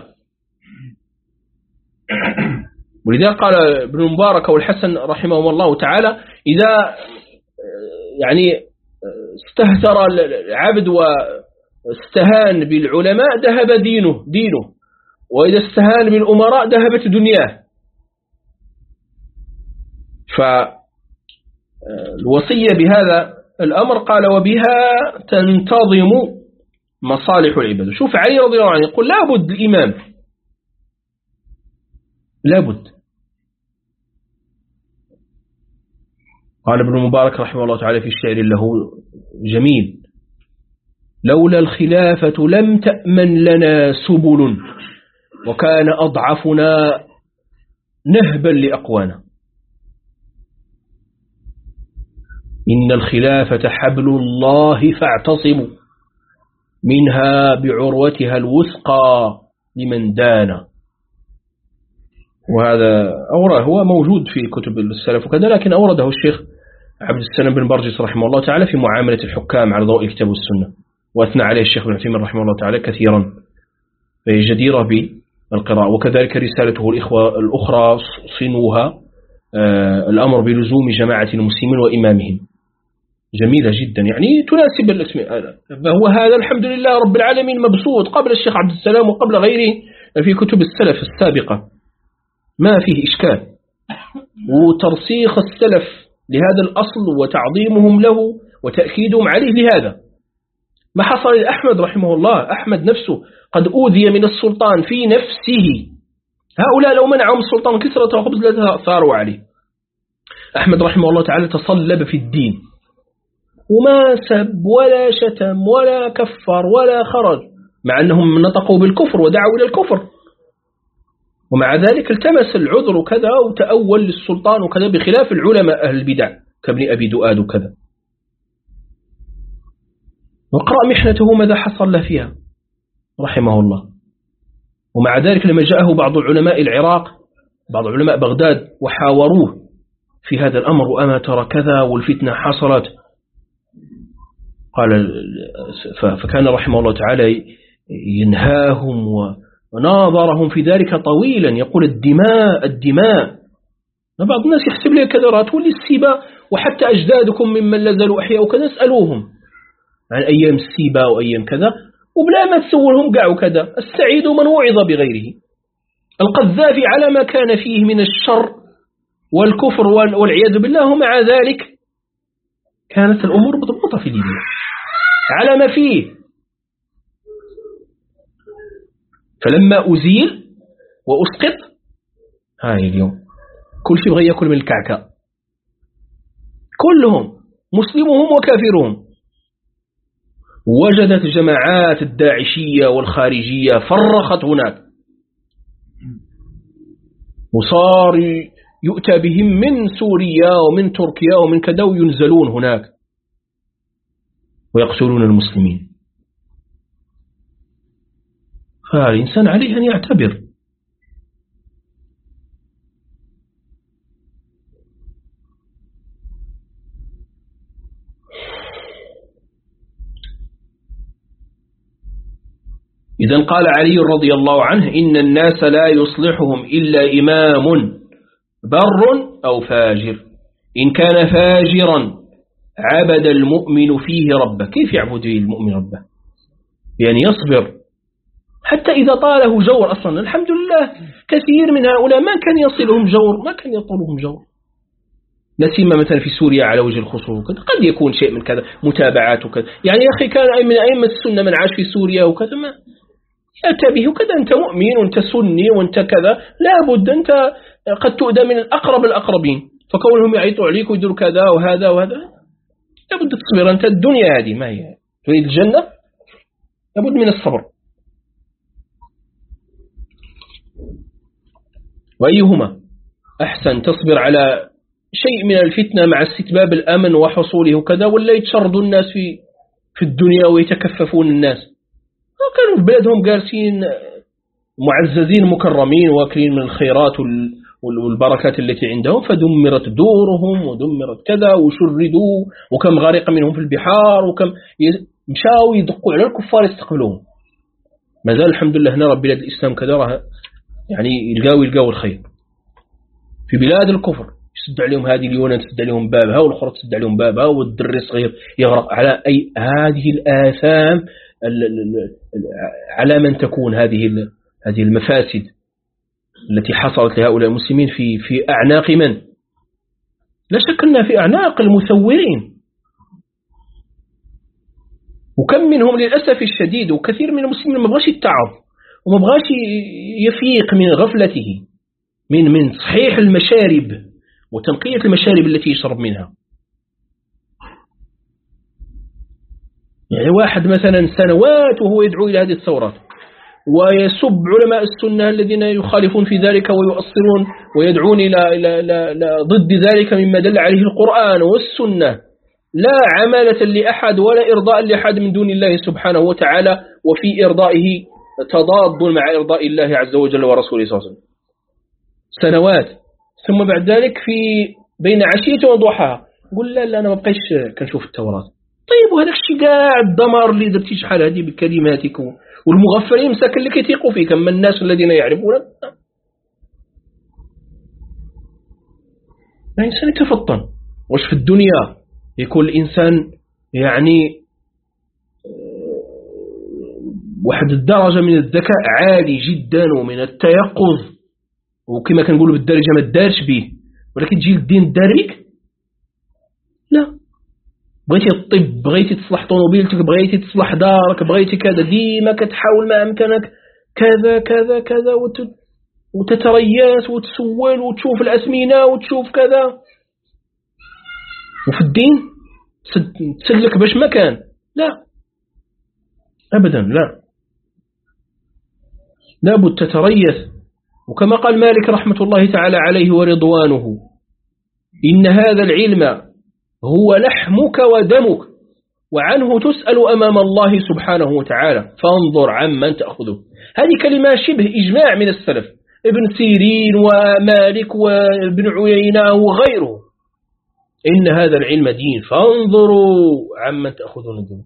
ولذا قال ابن المبارك والحسن رحمه الله تعالى: إذا يعني استهتر العبد واستهان بالعلماء ذهب دينه دينه وإذا استهان بالأمراء ذهبت دنياه. فالوصية بهذا الأمر قال: وبها تنتظم مصالح العباد. شوف علي رضي الله عنه يقول: لابد الإمام، لابد. قال ابن المبارك رحمه الله تعالى في الشعر له جميل: لولا الخلافة لم تأمن لنا سبل، وكان أضعفنا نهبا لأقوانا. إن الخلافة حبل الله فاعتصموا منها بعروتها الوثقى لمن دان. وهذا أورده هو موجود في كتب السلف وكذا، لكن أورده الشيخ عبد السلام بن برجس رحمه الله تعالى في معاملة الحكام على ضوء الكتاب والسنة، وأثنى عليه الشيخ بن عثيمين رحمه الله تعالى كثيرا، فهي جديرة بالقراءة. وكذلك رسالته الإخوة الأخرى صنوها الأمر بلزوم جماعة المسلمين وإمامهم، جميلة جدا يعني تناسب الاسم. فهو هذا الحمد لله رب العالمين مبسوط قبل الشيخ عبد السلام وقبل غيره في كتب السلف السابقة، ما فيه إشكال. وترسيخ السلف لهذا الأصل وتعظيمهم له وتأكيدهم عليه لهذا. ما حصل لأحمد رحمه الله، أحمد نفسه قد أوذي من السلطان في نفسه، هؤلاء لو منعهم السلطان كسرة وخبز لثاروا عليه. أحمد رحمه الله تعالى تصلب في الدين وما سب ولا شتم ولا كفر ولا خرج، مع أنهم نطقوا بالكفر ودعوا إلى الكفر، ومع ذلك التمس العذر وكذا وتأول للسلطان وكذا، بخلاف العلماء أهل البدع كابن أبي دؤاد وكذا. وقرأ محنته ماذا حصل له فيها رحمه الله. ومع ذلك لما جاءه بعض علماء العراق، بعض علماء بغداد، وحاوروه في هذا الأمر، وأما ترى كذا والفتنة حصلت، قال فكان رحمه الله تعالى ينهاهم وناظرهم في ذلك طويلا، يقول الدماء الدماء. بعض الناس يحسب لي كذا تولي السيبة، وحتى أجدادكم ممن لازالوا أحياء وكذا اسألوهم عن أيام السيبة وأيام كذا، وبلا ما تسولهم قاع وكذا. السعيد من وعظ بغيره. القذافي على ما كان فيه من الشر والكفر والعياذ بالله، ومع ذلك كانت الأمور مضبوطة في ليبيا على ما فيه. فلما أزيل وأسقط، هاي اليوم كل شيء بغي يأكل من الكعكة، كلهم مسلمهم وكافرهم. وجدت جماعات الداعشية والخارجية فرخت هناك، وصار يؤتى بهم من سوريا ومن تركيا ومن كذا، وينزلون هناك ويقتلون المسلمين. فالإنسان عليه أن يعتبر. إذن قال علي رضي الله عنه إن الناس لا يصلحهم إلا إمام بر أو فاجر، إن كان فاجرا عبد المؤمن فيه ربه. كيف يعبد المؤمن ربه؟ يعني يصبر حتى إذا طاله جور. أصلا الحمد لله كثير من هؤلاء ما كان يصلهم جور، ما كان يطولهم جور، لا سيما مثلا في سوريا على وجه الخصوص. قد يكون شيء من كذا متابعات وكذا، يعني يا أخي كان من أئمة السنة من عاش في سوريا وكذا، ما يأتى وكذا. أنت مؤمن وأنت سني وأنت كذا، لا بد أنت قد تؤدى من الأقرب الأقربين، فكونهم يعيطوا عليك ويدروا كذا وهذا وهذا، لا بد تصبر. أنت الدنيا هذه ما هي تريد الجنة، لا بد من الصبر. وأيهما أحسن، تصبر على شيء من الفتنة مع استتباب الأمن وحصوله وكذا، ولا يتشردوا الناس في في الدنيا ويتكففون الناس؟ كانوا في بلادهم جالسين معززين مكرمين واكلين من الخيرات والبركات التي عندهم، فدمرت دورهم ودمرت كذا وشردوا، وكم غارق منهم في البحار، وكم مشاوا يدقوا على الكفار يستقبلوهم. ما زال الحمد لله هنا رب بلاد الإسلام كذا، يعني يلقاوا يلقاوا الخير. في بلاد الكفر يسد عليهم هذه اليونان تسد عليهم بابها، والأخرى تسد عليهم بابها، والدري صغير يغرق على أي هذه الآثام. على من تكون هذه هذه المفاسد التي حصلت لهؤلاء المسلمين في في أعناق من؟ لا شك أنها في أعناق المثورين، وكم منهم للأسف الشديد، وكثير من المسلمين ما بغاش يتعظ وما بغاش يفيق من غفلته من من صحيح المشارب وتنقية المشارب التي يشرب منها. يعني واحد مثلا سنوات وهو يدعو إلى هذه الثورات ويسب علماء السنة الذين يخالفون في ذلك ويؤصلون ويدعون إلى إلى إلى ضد ذلك مما دل عليه القرآن والسنة، لا عمالة لأحد ولا إرضاء لأحد من دون الله سبحانه وتعالى، وفي إرضائه تضاد مع إرضاء الله عز وجل ورسوله صلى الله عليه وسلم سنوات. ثم بعد ذلك في بين عشية وضحاها قل لا لا أنا ما بقيش كنشوف التوراة. طيب وهذا الشيء قاعد دمار اللي درتي شحال هذه بكلماتك، والمغفلين مساكن اللي كيثيقوا فيك، أما الناس الذين يعرفون الإنسان يتفطن. واش في الدنيا يكون الإنسان يعني واحد الدرجة من الذكاء عالي جدا ومن التيقظ، وكما كنقولوا بالدارجة ما تدارش به، ولكن تجي الدين داريك لا. بغيتي الطب، بغيتي تصلح طوموبيلتك، بغيتي تصلح دارك، بغيتي كذا، ديما كتحاول ما أمكنك كذا كذا كذا وتترياس وتسول وتشوف الأسمنة وتشوف كذا، وفي الدين تسلك باش ما كان، لا أبدا، لا لابد تتريث. وكما قال مالك رحمة الله تعالى عليه ورضوانه: إن هذا العلم هو لحمك ودمك وعنه تسأل أمام الله سبحانه وتعالى فانظر عمن تأخذه. هذه كلمة شبه إجماع من السلف، ابن سيرين ومالك وابن عيينة وغيره: إن هذا العلم دين فانظروا عمن تأخذون الدين.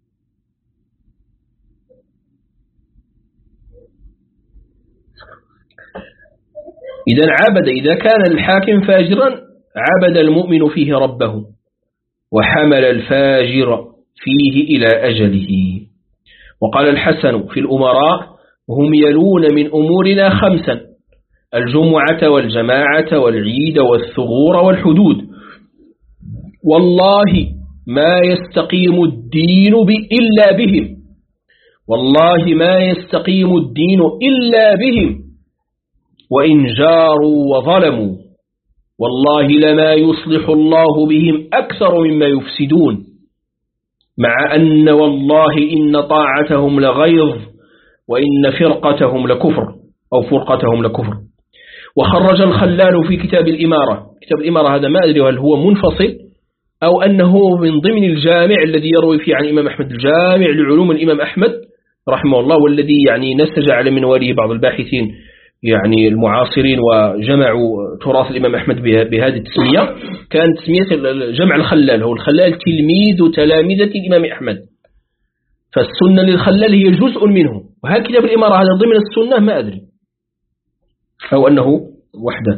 إذا عبد، إذا كان الحاكم فاجرا عبد المؤمن فيه ربه وحمل الفاجر فيه إلى أجله. وقال الحسن في الأمراء: هم يلون من أمورنا خمسا: الجمعة والجماعة والعيد والثغور والحدود، والله ما يستقيم الدين إلا بهم، والله ما يستقيم الدين إلا بهم، وإن جاروا وظلموا، والله لما يصلح الله بهم أكثر مما يفسدون، مع أن والله إن طاعتهم لغيظ وإن فرقتهم لكفر أو فرقتهم لكفر. وخرج الخلال في كتاب الإمارة. كتاب الإمارة هذا ما أدري هل هو منفصل أو أنه من ضمن الجامع الذي يروي فيه عن الإمام أحمد، الجامع لعلوم الإمام أحمد رحمه الله، والذي يعني نسج على منواله بعض الباحثين يعني المعاصرين وجمعوا تراث الإمام أحمد بهذه التسمية. كانت تسمية جمع الخلال، هو الخلال تلميذ تلامذة الإمام أحمد، فالسنة للخلال هي جزء منه. وهل كتاب الإمارة هذا ضمن السنة ما أدري، أو أنه وحده.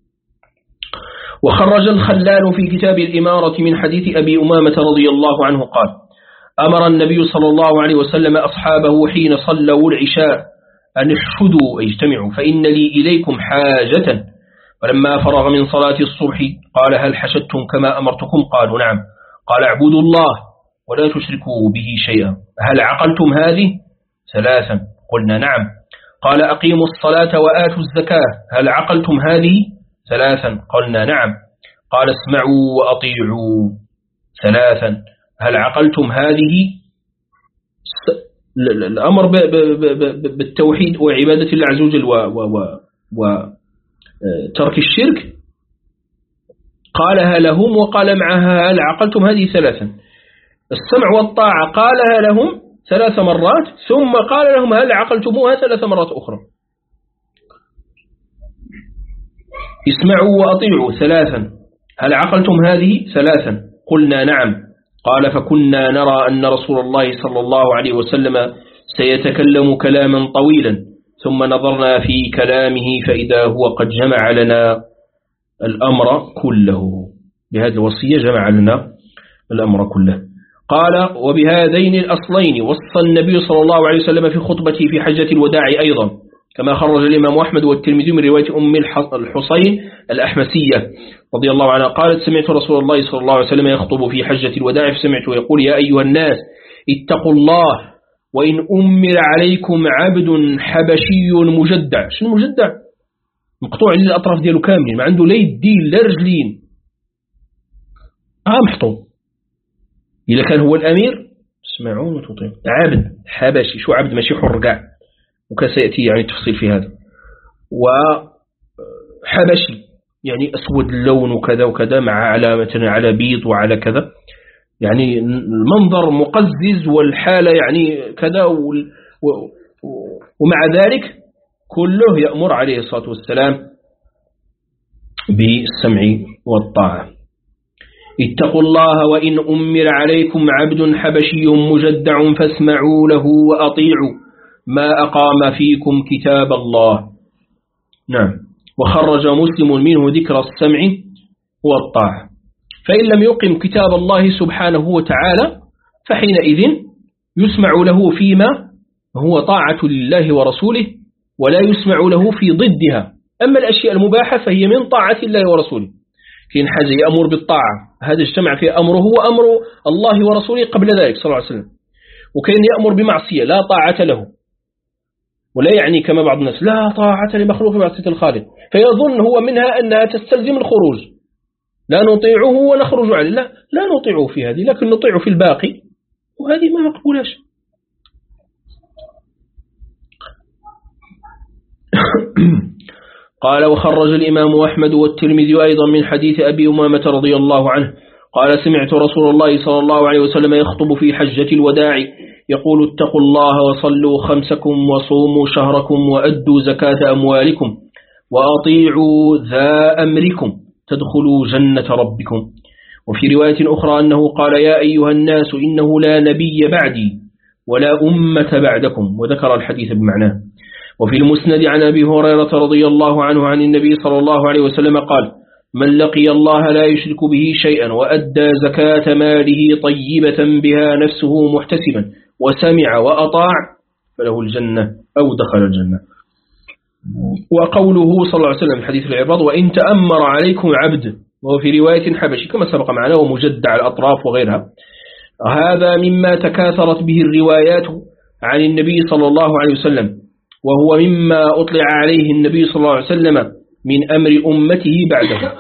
وخرج الخلال في كتاب الإمارة من حديث أبي أمامة رضي الله عنه قال: أمر النبي صلى الله عليه وسلم أصحابه حين صلوا العشاء أن احشدوا اجتمعوا فإن لي إليكم حاجة. فلما فرغ من صلاة الصبح قال: هل حشدتم كما أمرتكم؟ قالوا: نعم. قال: اعبدوا الله ولا تشركوا به شيئا. هل عقلتم هذه؟ ثلاثا. قلنا: نعم. قال: أقيموا الصلاة وآتوا الزكاة. هل عقلتم هذه؟ ثلاثا. قلنا: نعم. قال: اسمعوا وأطيعوا. ثلاثا. هل عقلتم هذه؟ الأمر بالتوحيد وعبادة الله عز وجل وترك الشرك قالها لهم، وقال معها: هل عقلتم هذه؟ ثلاثا. السمع والطاعة قالها لهم ثلاث مرات، ثم قال لهم: هل عقلتموها؟ ثلاث مرات أخرى. اسمعوا وأطيعوا. ثلاثا. هل عقلتم هذه؟ ثلاثا. قلنا: نعم. قال: فكنا نرى أن رسول الله صلى الله عليه وسلم سيتكلم كلاما طويلا، ثم نظرنا في كلامه فإذا هو قد جمع لنا الأمر كله. بهذه الوصية جمع لنا الأمر كله. قال: وبهذين الأصلين وصى النبي صلى الله عليه وسلم في خطبته في حجة الوداع أيضا، كما خرج الإمام أحمد والترمذي من رواية أم الحصين الأحمسية رضي الله عنها قالت: سمعت رسول الله صلى الله عليه وسلم يخطب في حجة الوداع فسمعته يقول: يا أيها الناس اتقوا الله وإن أمر عليكم عبد حبشي مجدع. شنو مجدع؟ مقطوع للأطراف دياله كاملين، ما عنده لا يدين لا رجلين، آه محطوط. إذا كان هو الأمير تسمعون وتطيعون. عبد حبشي، شو عبد؟ ماشي حر قاع، وكسيأتي يعني التفصيل في هذا. وحبشي يعني أسود اللون وكذا وكذا، مع علامة على بيض وعلى كذا، يعني المنظر مقزز والحالة يعني كذا. ومع ذلك كله يأمر عليه الصلاة والسلام بالسمع والطاعة. اتقوا الله وإن أمر عليكم عبد حبشي مجدع فاسمعوا له وأطيعوا ما أقام فيكم كتاب الله. نعم. وخرج مسلم منه ذكر السمع والطاعة. فإن لم يقم كتاب الله سبحانه وتعالى فحينئذ يسمع له فيما هو طاعة لله ورسوله ولا يسمع له في ضدها. أما الأشياء المباحة فهي من طاعة الله ورسوله. كاين حاجة يأمر بالطاعة، هذا اجتمع في أمره وأمر الله ورسوله قبل ذلك صلى الله عليه وسلم. وكاين يأمر بمعصية لا طاعة له، ولا يعني كما بعض الناس لا طاعة لمخلوق في معصية الخالق، فيظن هو منها أنها تستلزم الخروج، لا نطيعه ونخرج عليه، لا لا نطيعه في هذه لكن نطيعه في الباقي، وهذه ما مقبولاش. قال وخرج الإمام أحمد والترمذي أيضا من حديث أبي أمامة رضي الله عنه قال سمعت رسول الله صلى الله عليه وسلم يخطب في حجة الوداع يقول اتقوا الله وصلوا خمسكم وصوموا شهركم وأدوا زكاة أموالكم وأطيعوا ذا أمركم تدخلوا جنة ربكم. وفي رواية أخرى أنه قال يا أيها الناس إنه لا نبي بعدي ولا أمة بعدكم، وذكر الحديث بمعناه. وفي المسند عن أبي هريرة رضي الله عنه عن النبي صلى الله عليه وسلم قال من لقي الله لا يشرك به شيئا وأدى زكاة ماله طيبة بها نفسه محتسبا وسمع وأطاع فله الجنة أو دخل الجنة. وقوله صلى الله عليه وسلم في حديث العباد وإن تأمر عليكم عبد، وفي رواية حبشي كما سبق معنا ومجدع الأطراف وغيرها. هذا مما تكاثرت به الروايات عن النبي صلى الله عليه وسلم، وهو مما أطلع عليه النبي صلى الله عليه وسلم من أمر أمته بعده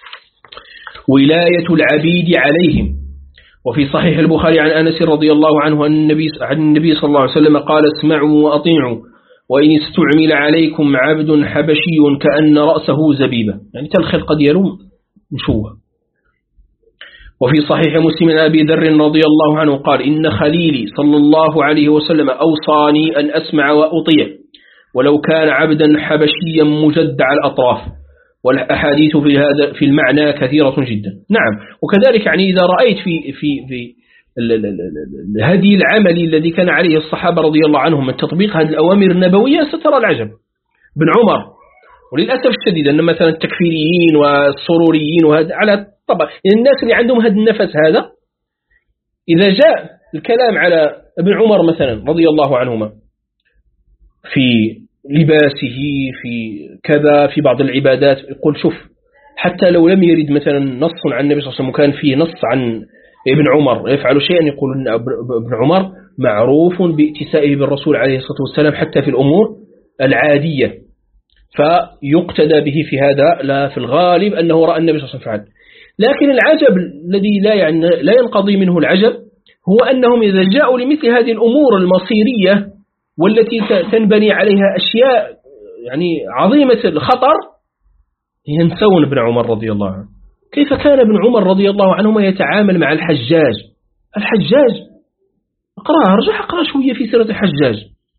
ولاية العبيد عليهم. وفي صحيح البخاري عن أنس رضي الله عنه أن النبي, عن النبي صلى الله عليه وسلم قال اسمعوا وأطيعوا وإن استعمل عليكم عبد حبشي كأن رأسه زبيبة، يعني تلخلق ديالهم مشوه. وفي صحيح مسلم أبي ذر رضي الله عنه قال إن خليلي صلى الله عليه وسلم أوصاني أن أسمع وأطيع ولو كان عبدا حبشيا مجدع الأطراف. والأحاديث في هذا في المعنى كثيرة جدا. نعم، وكذلك يعني إذا رأيت في في في الهدي العملي الذي كان عليه الصحابة رضي الله عنهم من تطبيق هذه الأوامر النبوية سترى العجب. بن عمر، وللأسف الشديد أن مثلا التكفيريين والسروريين وهذا على طبعا الناس اللي عندهم هذا النفس هذا، إذا جاء الكلام على ابن عمر مثلا رضي الله عنهما في لباسه في كذا في بعض العبادات، يقول شوف حتى لو لم يرد مثلا نص عن النبي صلى الله عليه وسلم وكان فيه نص عن ابن عمر يفعل شيئا، يقول أن ابن عمر معروف باتسائه بالرسول عليه الصلاة والسلام حتى في الأمور العادية، فيقتدى به في هذا. لا في الغالب أنه رأى النبي صلى الله عليه وسلم. لكن العجب الذي لا يعني لا ينقضي منه العجب هو أنهم إذا جاءوا لمثل هذه الأمور المصيرية والتي تنبني عليها أشياء يعني عظيمة الخطر ينسون ابن عمر رضي الله عنه. كيف كان ابن عمر رضي الله عنهما يتعامل مع الحجاج؟ الحجاج اقرأ ارجع اقرأ شوية في سيرة الحجاج،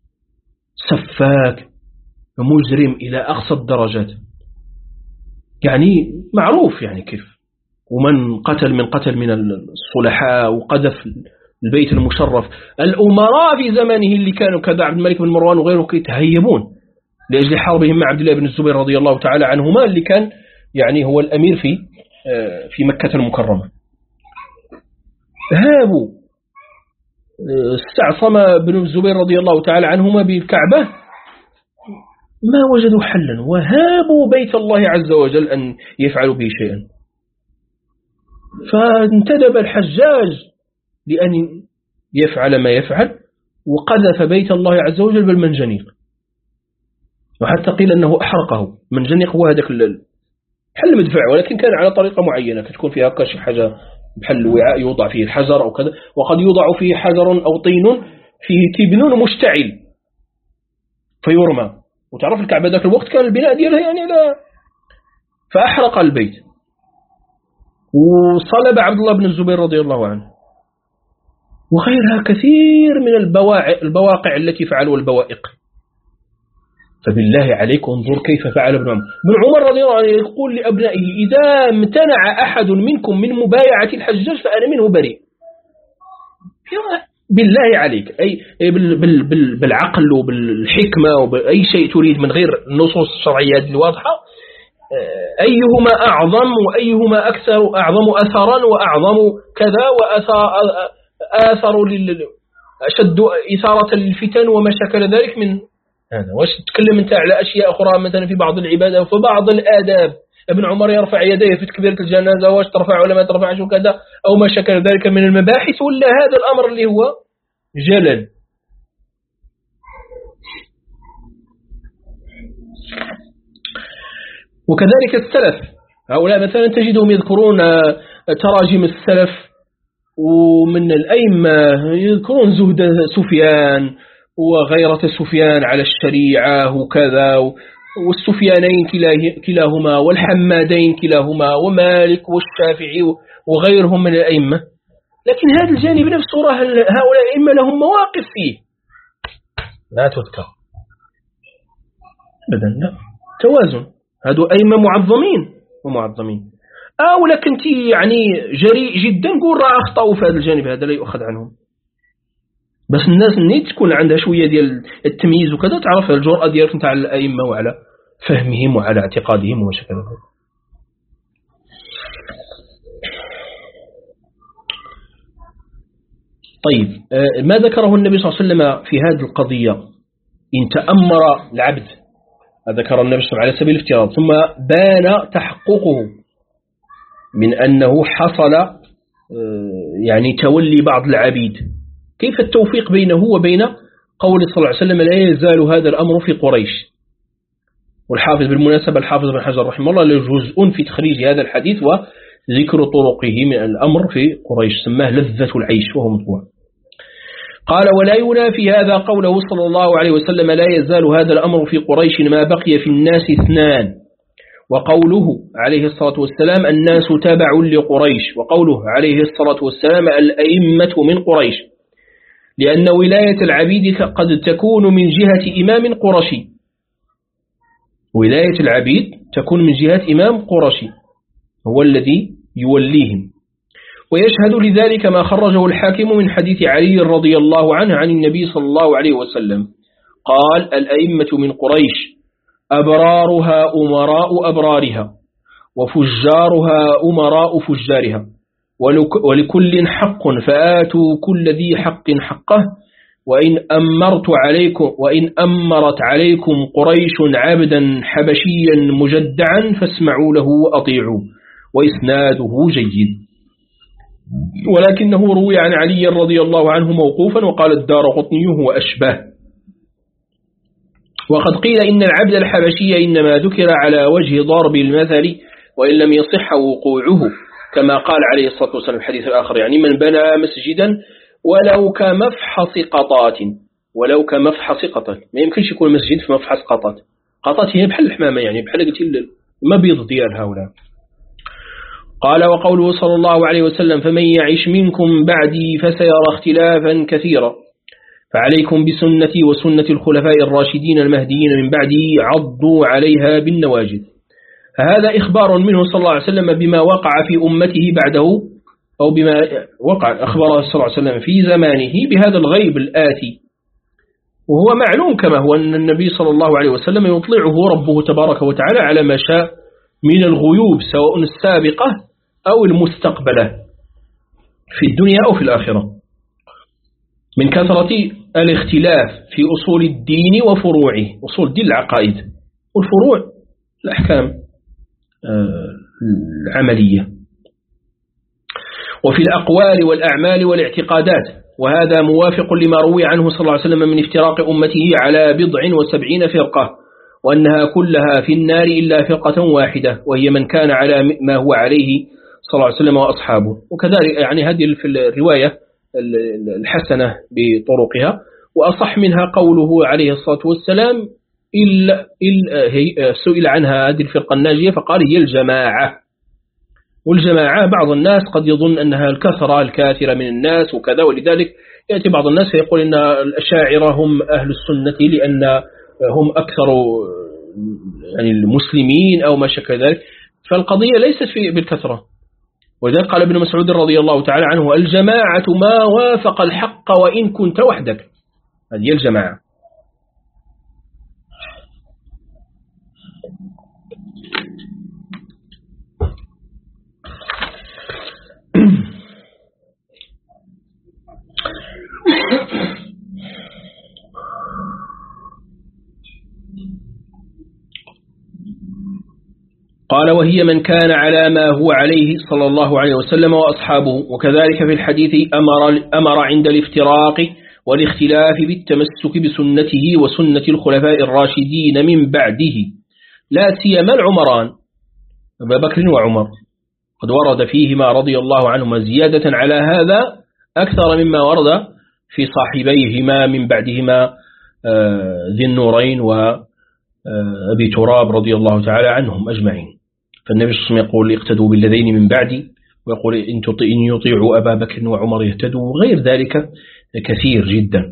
سفاك مجرم إلى أقصى الدرجات، يعني معروف يعني كيف، ومن قتل من قتل من الصلحاء وقذف البيت المشرف. الأمراء في زمانه اللي كانوا كذا عبد الملك بن مروان وغيره يتهيبون لأجل حربهم مع عبد الله بن الزبير رضي الله تعالى عنهما اللي كان يعني هو الأمير في في مكة المكرمة. هابوا استعصم بن الزبير رضي الله تعالى عنهما بالكعبة ما وجدوا حلا، وهابوا بيت الله عز وجل أن يفعلوا به شيئا. فانتدب الحجاج لأن يفعل ما يفعل وقذف بيت الله عز وجل بالمنجنيق، وحتى قيل أنه أحرقه. منجنيق هو هذاك حل مدفع، ولكن كان على طريقة معينة تكون فيها كاش حاجة بحل وعاء يوضع فيه الحجر أو كذا، وقد يوضع فيه حجر أو طين فيه تبن مشتعل فيرمى. وتعرف الكعبة ذاك الوقت كان البناء ديالها يعني لا، فأحرق البيت وصلب عبد الله بن الزبير رضي الله عنه، وغيرها كثير من البواقع التي فعلوا البوائق. فبالله عليك انظر كيف فعل ابن عمر. ابن عمر رضي الله عنه يقول لأبنائه إذا امتنع أحد منكم من مبايعة الحجاج فأنا منه بريء. بالله عليك، أي بالعقل وبالحكمة وبأي شيء تريد من غير النصوص الشرعية الواضحة، أيهما أعظم وأيهما أكثر أعظم أثرا وأعظم كذا وآثر أشد إثارة للفتن وما شكل ذلك من هذا. واش تتكلم أنت على أشياء أخرى مثلا في بعض العبادة وفي بعض الآداب، ابن عمر يرفع يديه في تكبيرة الجنازة، واش ترفع ولا ما ترفعش وكذا أو ما شكل ذلك من المباحث، ولا هذا الأمر اللي هو جلل. وكذلك السلف، هؤلاء مثلا تجدهم يذكرون تراجم السلف ومن الأئمة، يذكرون زهد سفيان وغيرة سفيان على الشريعة وكذا، والسفيانين كلاهما والحمادين كلاهما ومالك والشافعي وغيرهم من الأئمة. لكن هذا الجانب نفسه هؤلاء الأئمة لهم مواقف فيه لا تذكر أبدا، لا توازن، هذو أئمة معظمين ومعظمين. أو لكن تي يعني جريء جدا قول راه أخطأوا في هذا الجانب، هذا لا يؤخذ عنهم. بس الناس نيت تكون عندها شوية ديال التمييز وكذا، تعرف الجرأة ديالك نتاع الأئمة وعلى فهمهم وعلى اعتقادهم وما شابه ذلك. طيب ما ذكره النبي صلى الله عليه وسلم في هذه القضية، إن تأمر العبد، ذكر النبي صلى الله عليه وسلم على سبيل الافتراض، ثم بان تحققه من أنه حصل يعني تولي بعض العبيد، كيف التوفيق بينه وبين قول صلى الله عليه وسلم لا يزال هذا الأمر في قريش. والحافظ بالمناسبة الحافظ بن حجر رحمه الله له جزء في تخريج هذا الحديث وذكر طرقه من الأمر في قريش، سماه لذة العيش وهو مطبوع. قال ولا ينافي هذا قوله صلى الله عليه وسلم لا يزال هذا الأمر في قريش ما بقي في الناس اثنان، وقوله عليه الصلاة والسلام الناس تبع لقريش، وقوله عليه الصلاة والسلام الأئمة من قريش، لأن ولاية العبيد قد تكون من جهة إمام قرشي، ولاية العبيد تكون من جهة إمام قرشي هو الذي يوليهم. ويشهد لذلك ما خرجه الحاكم من حديث علي رضي الله عنه عن النبي صلى الله عليه وسلم قال الأئمة من قريش أبرارها أمراء أبرارها وفجارها أمراء فجارها ولكل حق فآتوا كل ذي حق حقه وإن أمرت عليكم وإن أمرت عليكم قريش عبدا حبشيا مجدعا فاسمعوا له وأطيعوا. وإسناده جيد، ولكنه روي عن علي رضي الله عنه موقوفا، وقال الدارقطني هو أشبه. وقد قيل إن العبد الحبشي إنما ذكر على وجه ضرب المثل وإن لم يصح وقوعه، كما قال عليه الصلاة والسلام في الحديث الآخر، يعني من بنى مسجدا ولو كمفحص قطات، ولو كمفحص قطات، ما يمكنش يكون مسجد في مفحص قطات، قطات هي بحال الحمامة، يعني بحال قلت ما بيض ديالها ولا. قال وقوله صلى الله عليه وسلم فمن يعيش منكم بعدي فسيرى اختلافا كثيرا فعليكم بسنتي وسنة الخلفاء الراشدين المهديين من بعدي عضوا عليها بالنواجذ. هذا إخبار منه صلى الله عليه وسلم بما وقع في أمته بعده، أو بما وقع أخبره صلى الله عليه وسلم في زمانه بهذا الغيب الآتي. وهو معلوم كما هو أن النبي صلى الله عليه وسلم يطلعه ربه تبارك وتعالى على ما شاء من الغيوب سواء السابقة أو المستقبلة في الدنيا أو في الآخرة، من كثرة الاختلاف في أصول الدين وفروعه، أصول الدين العقائد والفروع الأحكام العملية، وفي الأقوال والأعمال والاعتقادات. وهذا موافق لما روي عنه صلى الله عليه وسلم من افتراق أمته على بضع وسبعين فرقة، وأنها كلها في النار إلا فرقة واحدة وهي من كان على ما هو عليه صلى الله عليه وسلم وأصحابه. وكذلك يعني هذه في الرواية الحسنة بطرقها، وأصح منها قوله عليه الصلاة والسلام إلا إلا سئل عنها هذه الفرقة الناجية فقال هي الجماعة. والجماعة بعض الناس قد يظن أنها الكثرة الكاثرة من الناس وكذا، ولذلك يأتي بعض الناس فيقول أن الأشاعرة هم أهل السنة لأن هم أكثر يعني المسلمين أو ما شكل ذلك، فالقضية ليست في بالكثرة. ولذلك قال ابن مسعود رضي الله تعالى عنه الجماعة ما وافق الحق وإن كنت وحدك، هذه الجماعة. قال وهي من كان على ما هو عليه صلى الله عليه وسلم وأصحابه. وكذلك في الحديث أمر, أمر عند الافتراق والاختلاف بالتمسك بسنته وسنة الخلفاء الراشدين من بعده، لا سيما العمران أبا بكر وعمر، قد ورد فيهما رضي الله عنهما زيادة على هذا أكثر مما ورد في صاحبيهما من بعدهما ذي النورين وأبي تراب رضي الله تعالى عنهم أجمعين. فالنبي صلى الله عليه وسلم يقول اقتدوا بالذين من بعدي، ويقول إن يطيعوا أبا بكر وعمر يهتدوا، وغير ذلك كثير جدا.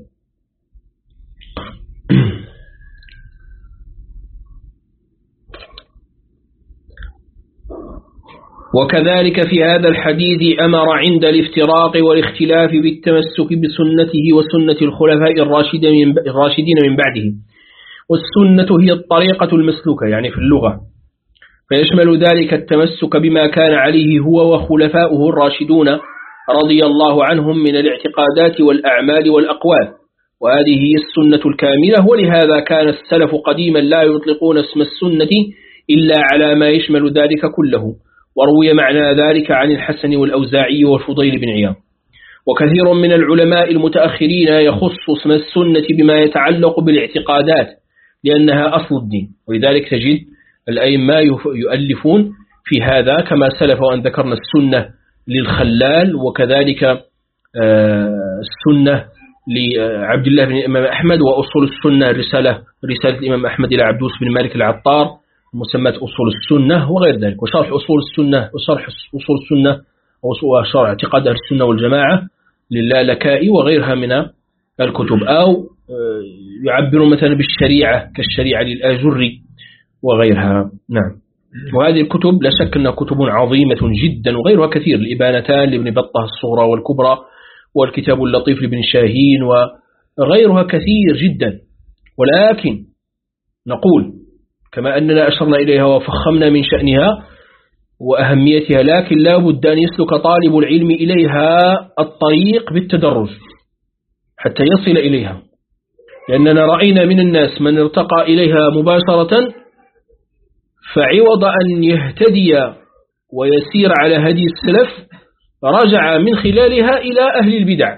وكذلك في هذا الحديث أمر عند الافتراق والاختلاف بالتمسك بسنته وسنة الخلفاء الراشدين من بعده. والسنة هي الطريقة المسلوكة يعني في اللغة، فيشمل ذلك التمسك بما كان عليه هو وخلفاؤه الراشدون رضي الله عنهم من الاعتقادات والأعمال والأقوال، وهذه هي السنة الكاملة. ولهذا كان السلف قديما لا يطلقون اسم السنة إلا على ما يشمل ذلك كله، وروي معنى ذلك عن الحسن والأوزاعي والفضيل بن عياض. وكثير من العلماء المتأخرين يخص اسم السنة بما يتعلق بالاعتقادات لأنها أصل الدين، ولذلك تجد الأئمة يؤلفون في هذا كما سلف وأن ذكرنا السنة للخلال، وكذلك السنة لعبد الله بن الإمام أحمد، وأصول السنة الرسالة رسالة الإمام أحمد إلى عبدوس بن مالك العطار مسمى أصول السنة وغير ذلك، وشرح أصول السنة وشرح أصول السنة وشرح اعتقاد أهل السنة والجماعة للالكائي وغيرها من الكتب، أو يعبر مثلا بالشريعة كالشريعة للآجري وغيرها. نعم، وهذه الكتب لا شك أنها كتب عظيمة جدا، وغيرها كثير، الإبانتان لابن بطة الصغرى والكبرى، والكتاب اللطيف لابن شاهين، وغيرها كثير جدا. ولكن نقول كما أننا أشرنا إليها وفخمنا من شأنها وأهميتها، لكن لا بد أن يسلك طالب العلم إليها الطريق بالتدرج حتى يصل إليها، لأننا رأينا من الناس من ارتقى إليها مباشرة، فعوض أن يهتدي ويسير على هدي السلف رجع من خلالها إلى أهل البدع.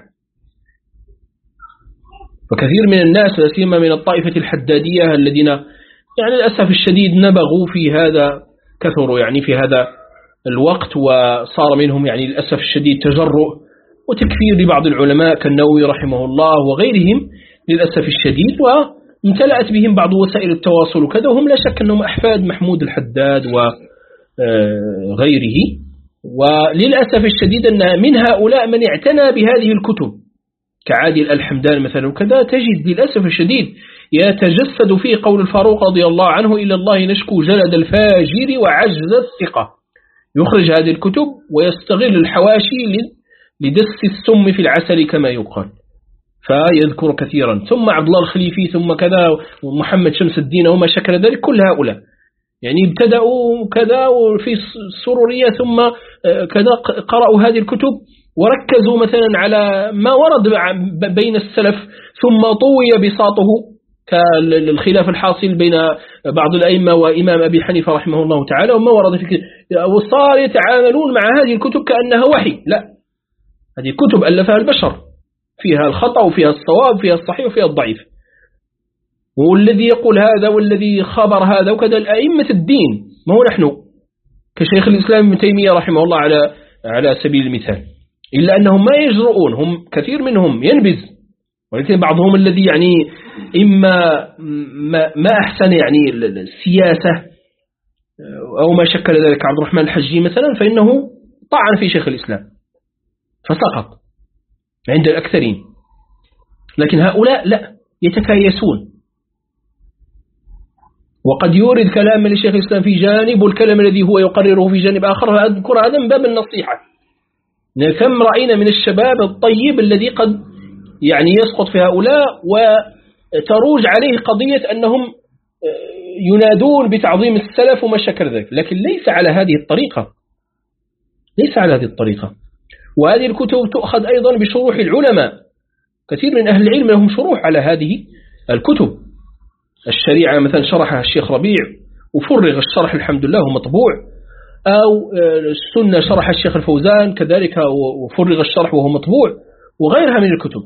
فكثير من الناس لا سيما من الطائفة الحدادية الذين يعني للأسف الشديد نبغوا في هذا، كثروا يعني في هذا الوقت، وصار منهم يعني للأسف الشديد تجرؤ وتكفير لبعض العلماء كالنووي رحمه الله وغيرهم للأسف الشديد، وامتلأت بهم بعض وسائل التواصل وكذا، وهم لا شك أنهم أحفاد محمود الحداد وغيره. وللأسف الشديد أن من هؤلاء من اعتنى بهذه الكتب كعادل الحمدان مثلا وكذا، تجد للأسف الشديد يتجسد فيه قول الفاروق رضي الله عنه: إلى الله نشكو جلد الفاجر وعجز الثقة. يخرج هذه الكتب ويستغل الحواشي لدس السم في العسل كما يقال، فيذكر كثيرا. ثم عبد الله الخليفي، ثم كذا، ومحمد شمس الدين وما شكل ذلك، كل هؤلاء يعني ابتدأوا كذا وفي السرورية، ثم كذا قرأوا هذه الكتب وركزوا مثلا على ما ورد بين السلف، ثم طوي بساطه كالخلاف الحاصل بين بعض الأئمة وإمام أبي حنيفة رحمه الله تعالى، وما ورد في وصار يتعاملون مع هذه الكتب كأنها وحي. لا، هذه كتب ألفها البشر، فيها الخطأ وفيها الصواب، فيها الصحيح وفيها الضعيف. والذي يقول هذا والذي خبر هذا وكذا الأئمة الدين، ما هو نحن كشيخ الإسلام ابن تيمية رحمه الله على على سبيل المثال، إلا أنهم ما يجرؤون، هم كثير منهم ينبذ، ولكن بعضهم الذي يعني إما ما, ما أحسن يعني السياسة أو ما شكل ذلك عبد الرحمن الحجي مثلا، فإنه طعن في شيخ الإسلام فسقط عند الأكثرين. لكن هؤلاء لا، يتكايسون، وقد يورد كلام لشيخ الإسلام في جانب، والكلام الذي هو يقرره في جانب آخر. أذكر هذا من باب النصيحة. كم رأينا من الشباب الطيب الذي قد يعني يسقط في هؤلاء وتروج عليه قضية أنهم ينادون بتعظيم السلف وما شكل ذلك، لكن ليس على هذه الطريقة، ليس على هذه الطريقة. وهذه الكتب تؤخذ أيضا بشروح العلماء، كثير من أهل العلم لهم شروح على هذه الكتب، الشريعة مثلا شرحها الشيخ ربيع وفرغ الشرح الحمد لله ومطبوع، أو السنة شرح الشيخ الفوزان كذلك وفرغ الشرح وهو مطبوع، وغيرها من الكتب.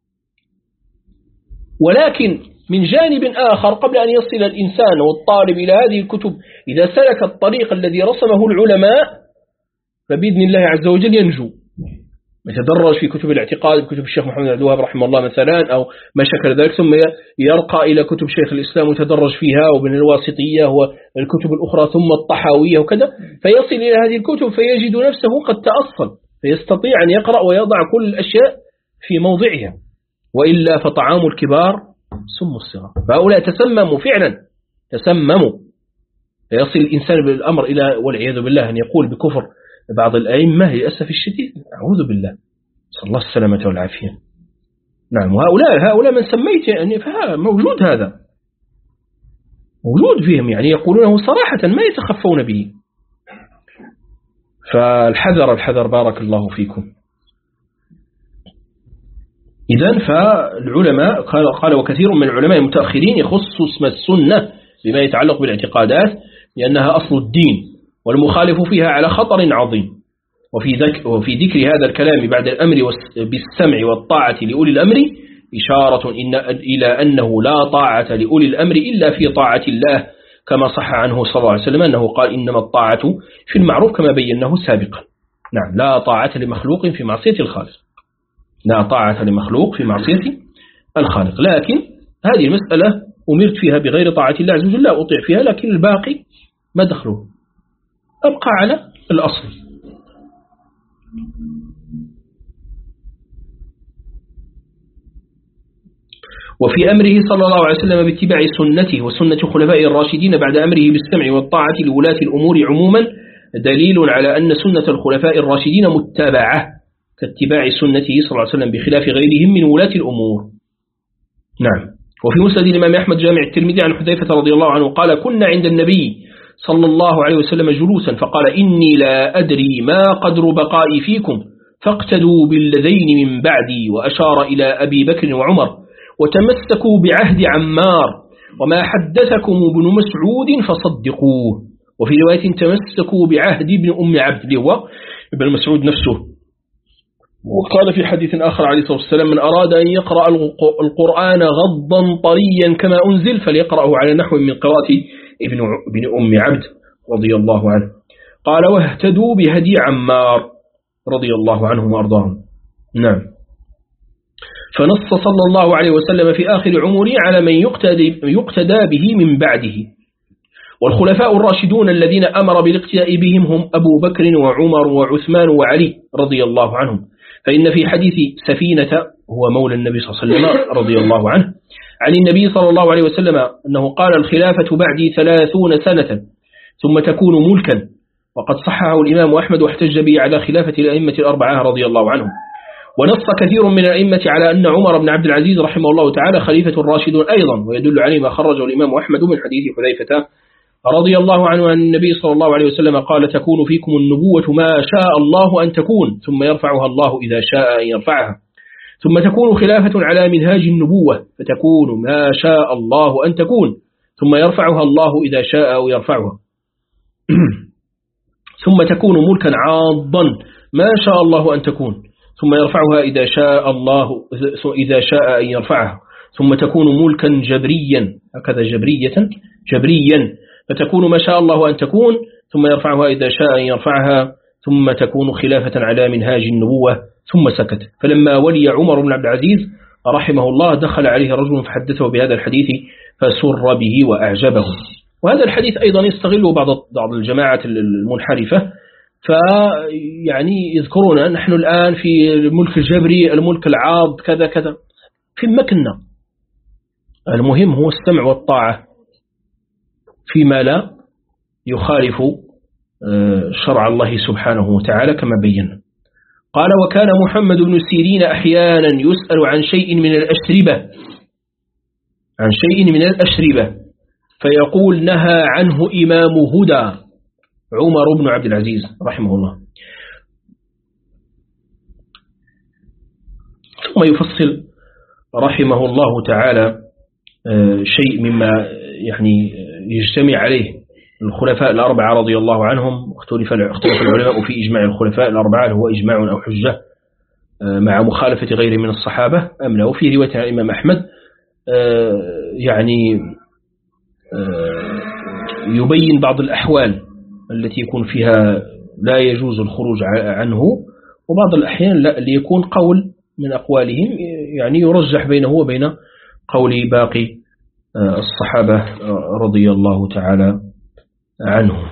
ولكن من جانب آخر قبل أن يصل الإنسان والطالب إلى هذه الكتب إذا سلك الطريق الذي رسمه العلماء فبإذن الله عز وجل ينجو، يتدرج في كتب الاعتقاد بكتب الشيخ محمد عبد الوهاب رحمه الله مثلا أو ما شكل ذلك، ثم يرقى إلى كتب شيخ الإسلام ويتدرج فيها وبين الواسطية والكتب الأخرى ثم الطحاوية وكذا، فيصل إلى هذه الكتب فيجد نفسه قد تأصل فيستطيع أن يقرأ ويضع كل الأشياء في موضعها، وإلا فطعام الكبار سم الصغار. فهؤلاء تسمموا فعلا تسمموا، فيصل الإنسان بالأمر إلى والعياذ بالله أن يقول بكفر بعض الأئمة للأسف الشديد، أعوذ بالله، صلى الله السلامة والعافية. نعم، وهؤلاء هؤلاء من سميت يعني موجود، هذا موجود فيهم، يعني يقولونه صراحة ما يتخفون به. فالحذر الحذر بارك الله فيكم. إذن فالعلماء قال, قال وكثير من العلماء المتأخرين يخص اسم السنة بما يتعلق بالاعتقادات لأنها أصل الدين والمخالف فيها على خطر عظيم. وفي, ذك وفي ذكر هذا الكلام بعد الأمر بالسمع والطاعة لأولي الأمر إشارة إن إلى أنه لا طاعة لأولي الأمر إلا في طاعة الله، كما صح عنه صلى الله عليه وسلم أنه قال إنما الطاعة في المعروف كما بيناه سابقا. نعم، لا طاعة لمخلوق في معصية الخالق، لا طاعة لمخلوق في معصية الخالق. لكن هذه المسألة أمرت فيها بغير طاعة الله عز وجل لا أطيع فيها، لكن الباقي ما دخله، أبقى على الأصل. وفي أمره صلى الله عليه وسلم باتباع سنته وسنة خلفائه الراشدين بعد أمره بالسمع والطاعة لولاة الأمور عموما دليل على أن سنة الخلفاء الراشدين متبعة كاتباع سنته صلى الله عليه وسلم بخلاف غيرهم من ولاة الأمور. نعم. وفي مسند الإمام أحمد جامع الترمذي عن حذيفة رضي الله عنه قال كنا عند النبي صلى الله عليه وسلم جلوسا فقال إني لا أدري ما قدر بقائي فيكم فاقتدوا بالذين من بعدي، وأشار إلى أبي بكر وعمر، وتمسكوا بعهد عمار، وما حدثكم ابن مسعود فصدقوه. وفي رواية تمسكوا بعهد ابن أم عبد اللي هو ابن مسعود نفسه. وقال في حديث آخر عليه الصلاة والسلام من أراد أن يقرأ القرآن غضا طريا كما أنزل فليقرأه على نحو من قراءة ابن ابن أم عبد رضي الله عنه. قال واهتدوا بهدي عمار رضي الله عنهم وأرضاهم. نعم. فنص صلى الله عليه وسلم في آخر عمره على من يقتدى, يقتدى به من بعده. والخلفاء الراشدون الذين أمر بالاقتداء بهم هم أبو بكر وعمر وعثمان وعلي رضي الله عنهم. فإن في حديث سفينة هو مولى النبي صلى الله عليه وسلم رضي الله عنه عن النبي صلى الله عليه وسلم أنه قال الخلافة بعدي ثلاثون سنة ثم تكون ملكا، وقد صححه الإمام أحمد واحتج به على خلافة الأئمة الأربعة رضي الله عنهم. ونص كثير من الأئمة على أن عمر بن عبد العزيز رحمه الله تعالى خليفة الراشد أيضا، ويدل عليه ما خرجه الإمام أحمد من حديث حذيفة رضي الله عنه أن النبي صلى الله عليه وسلم قال تكون فيكم النبوة ما شاء الله أن تكون ثم يرفعها الله إذا شاء أن يرفعها، ثم تكون خلافة على منهاج النبوة فتكون ما شاء الله أن تكون ثم يرفعها الله إذا شاء أو يرفعها، ثم تكون ملكا عاضا ما شاء الله أن تكون ثم يرفعها إذا شاء الله إذا شاء أن يرفعها، ثم تكون ملكا جبريا هكذا جبرية جبريا فتكون ما شاء الله أن تكون ثم يرفعها إذا شاء أن يرفعها، ثم تكون خلافة على منهاج النبوة. ثم سكت. فلما ولي عمر بن عبد العزيز رحمه الله دخل عليه رجل فحدثه بهذا الحديث فسر به وأعجبه. وهذا الحديث أيضا يستغله بعض بعض الجماعة المنحرفة، فيعني يذكرون نحن الآن في الملك الجبري الملك العاض كذا كذا، في مكنة. المهم هو السمع والطاعة فيما لا يخالف شرع الله سبحانه وتعالى كما بينا. قال وكان محمد بن سيرين أحيانا يسأل عن شيء من الأشربة عن شيء من الأشربة فيقول نهى عنه إمام هدى عمر بن عبد العزيز رحمه الله. ثم يفصل رحمه الله تعالى شيء مما يعني يجتمع عليه الخلفاء الأربعة رضي الله عنهم. اختلف اختلف العلماء في إجماع الخلفاء الأربعة هل هو إجماع أو حجة مع مخالفة غيره من الصحابة أم لا. وفي رواية عن الإمام أحمد يعني يبين بعض الأحوال التي يكون فيها لا يجوز الخروج عنه، وبعض الأحيان لا، ليكون قول من أقوالهم يعني يرجح بينه وبين قول باقي الصحابة رضي الله تعالى عنهم.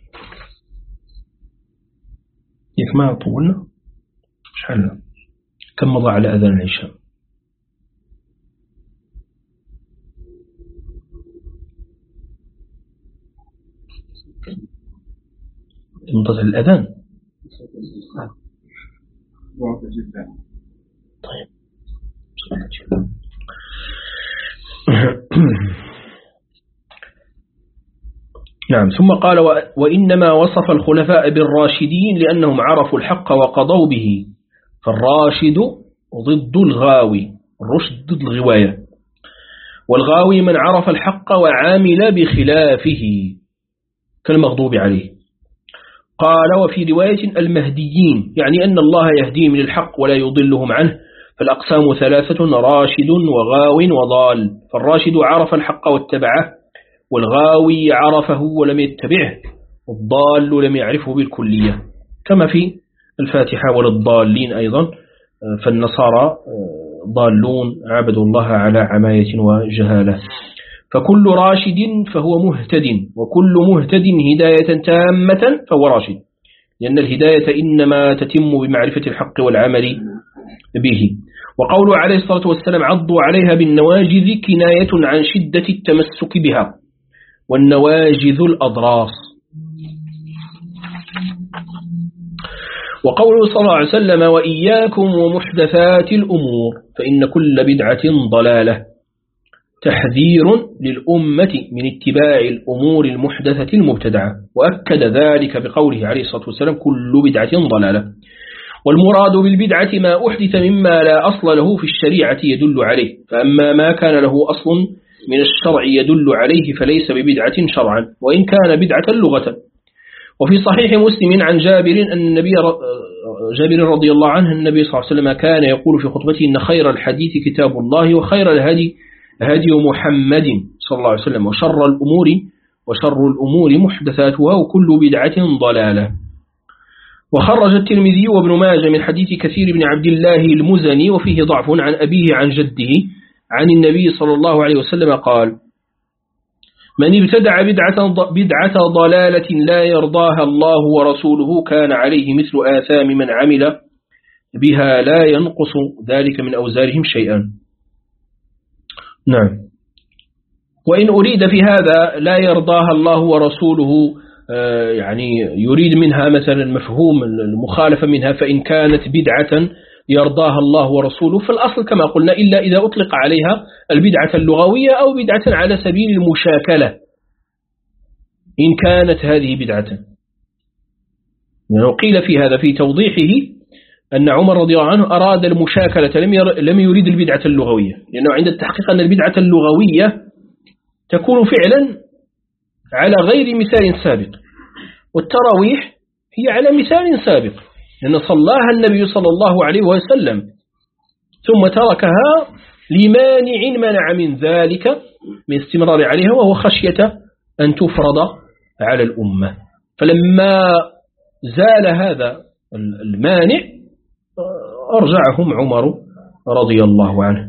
يك ما طولنا شحال كم مضى على أذان العشاء؟ منتظر الأذان. طيب نعم. ثم قال وإنما وصف الخلفاء بالراشدين لأنهم عرفوا الحق وقضوا به، فالراشد ضد الغاوي، الرشد ضد الغواية، والغاوي من عرف الحق وعامل بخلافه كالمغضوب عليه. قال وفي رواية المهديين، يعني أن الله يهديهم للحق ولا يضلهم عنه، فالأقسام ثلاثة راشد وغاو وضال، فالراشد عرف الحق واتبعه، والغاوي عرفه ولم يتبعه، والضال لم يعرفه بالكلية، كما في الفاتحة. وللضالين أيضا، فالنصارى ضالون عبدوا الله على عماية وجهالة. فكل راشد فهو مهتد، وكل مهتد هداية تامة فهو راشد، لأن الهداية إنما تتم بمعرفة الحق والعمل به. وقوله عليه الصلاة والسلام عضوا عليها بالنواجذ كناية عن شدة التمسك بها، والنواجذ الأضراس. وقوله صلى الله عليه وسلم وإياكم ومحدثات الأمور فإن كل بدعة ضلالة، تحذير للأمة من اتباع الأمور المحدثة المبتدعة، وأكد ذلك بقوله عليه الصلاة والسلام كل بدعة ضلالة. والمراد بالبدعة ما أحدث مما لا أصل له في الشريعة يدل عليه، فأما ما كان له أصل من الشرع يدل عليه فليس ببدعة شرعا، وإن كان بدعة لغة. وفي صحيح مسلم عن جابر أن النبي جابر رضي الله عنه النبي صلى الله عليه وسلم كان يقول في خطبته إن خير الحديث كتاب الله، وخير الهدي هدي محمد صلى الله عليه وسلم، وشر الأمور وشر الأمور محدثاتها، وكل بدعة ضلالة. وخرج الترمذي وابن ماجه من حديث كثير بن عبد الله المزني وفيه ضعف عن أبيه عن جده عن النبي صلى الله عليه وسلم قال من ابتدع بدعة, بدعة ضلالة لا يرضاها الله ورسوله كان عليه مثل آثام من عمل بها لا ينقص ذلك من أوزارهم شيئا. نعم. وإن أريد في هذا لا يرضاها الله ورسوله يعني يريد منها مثلا مفهوم المخالفة منها، فإن كانت بدعة يرضاها الله ورسوله فالأصل كما قلنا إلا إذا أطلق عليها البدعة اللغوية أو بدعة على سبيل المشاكلة، إن كانت هذه بدعة. يعني قيل في هذا في توضيحه أن عمر رضي الله عنه أراد المشاكلة لم يريد البدعة اللغوية، لأنه عند التحقيق أن البدعة اللغوية تكون فعلا على غير مثال سابق، والتراويح هي على مثال سابق، لأن صلاها النبي صلى الله عليه وسلم ثم تركها لمانع منع من ذلك من استمرار عليها، وهو خشية أن تفرض على الأمة. فلما زال هذا المانع أرجعهم عمر رضي الله عنه.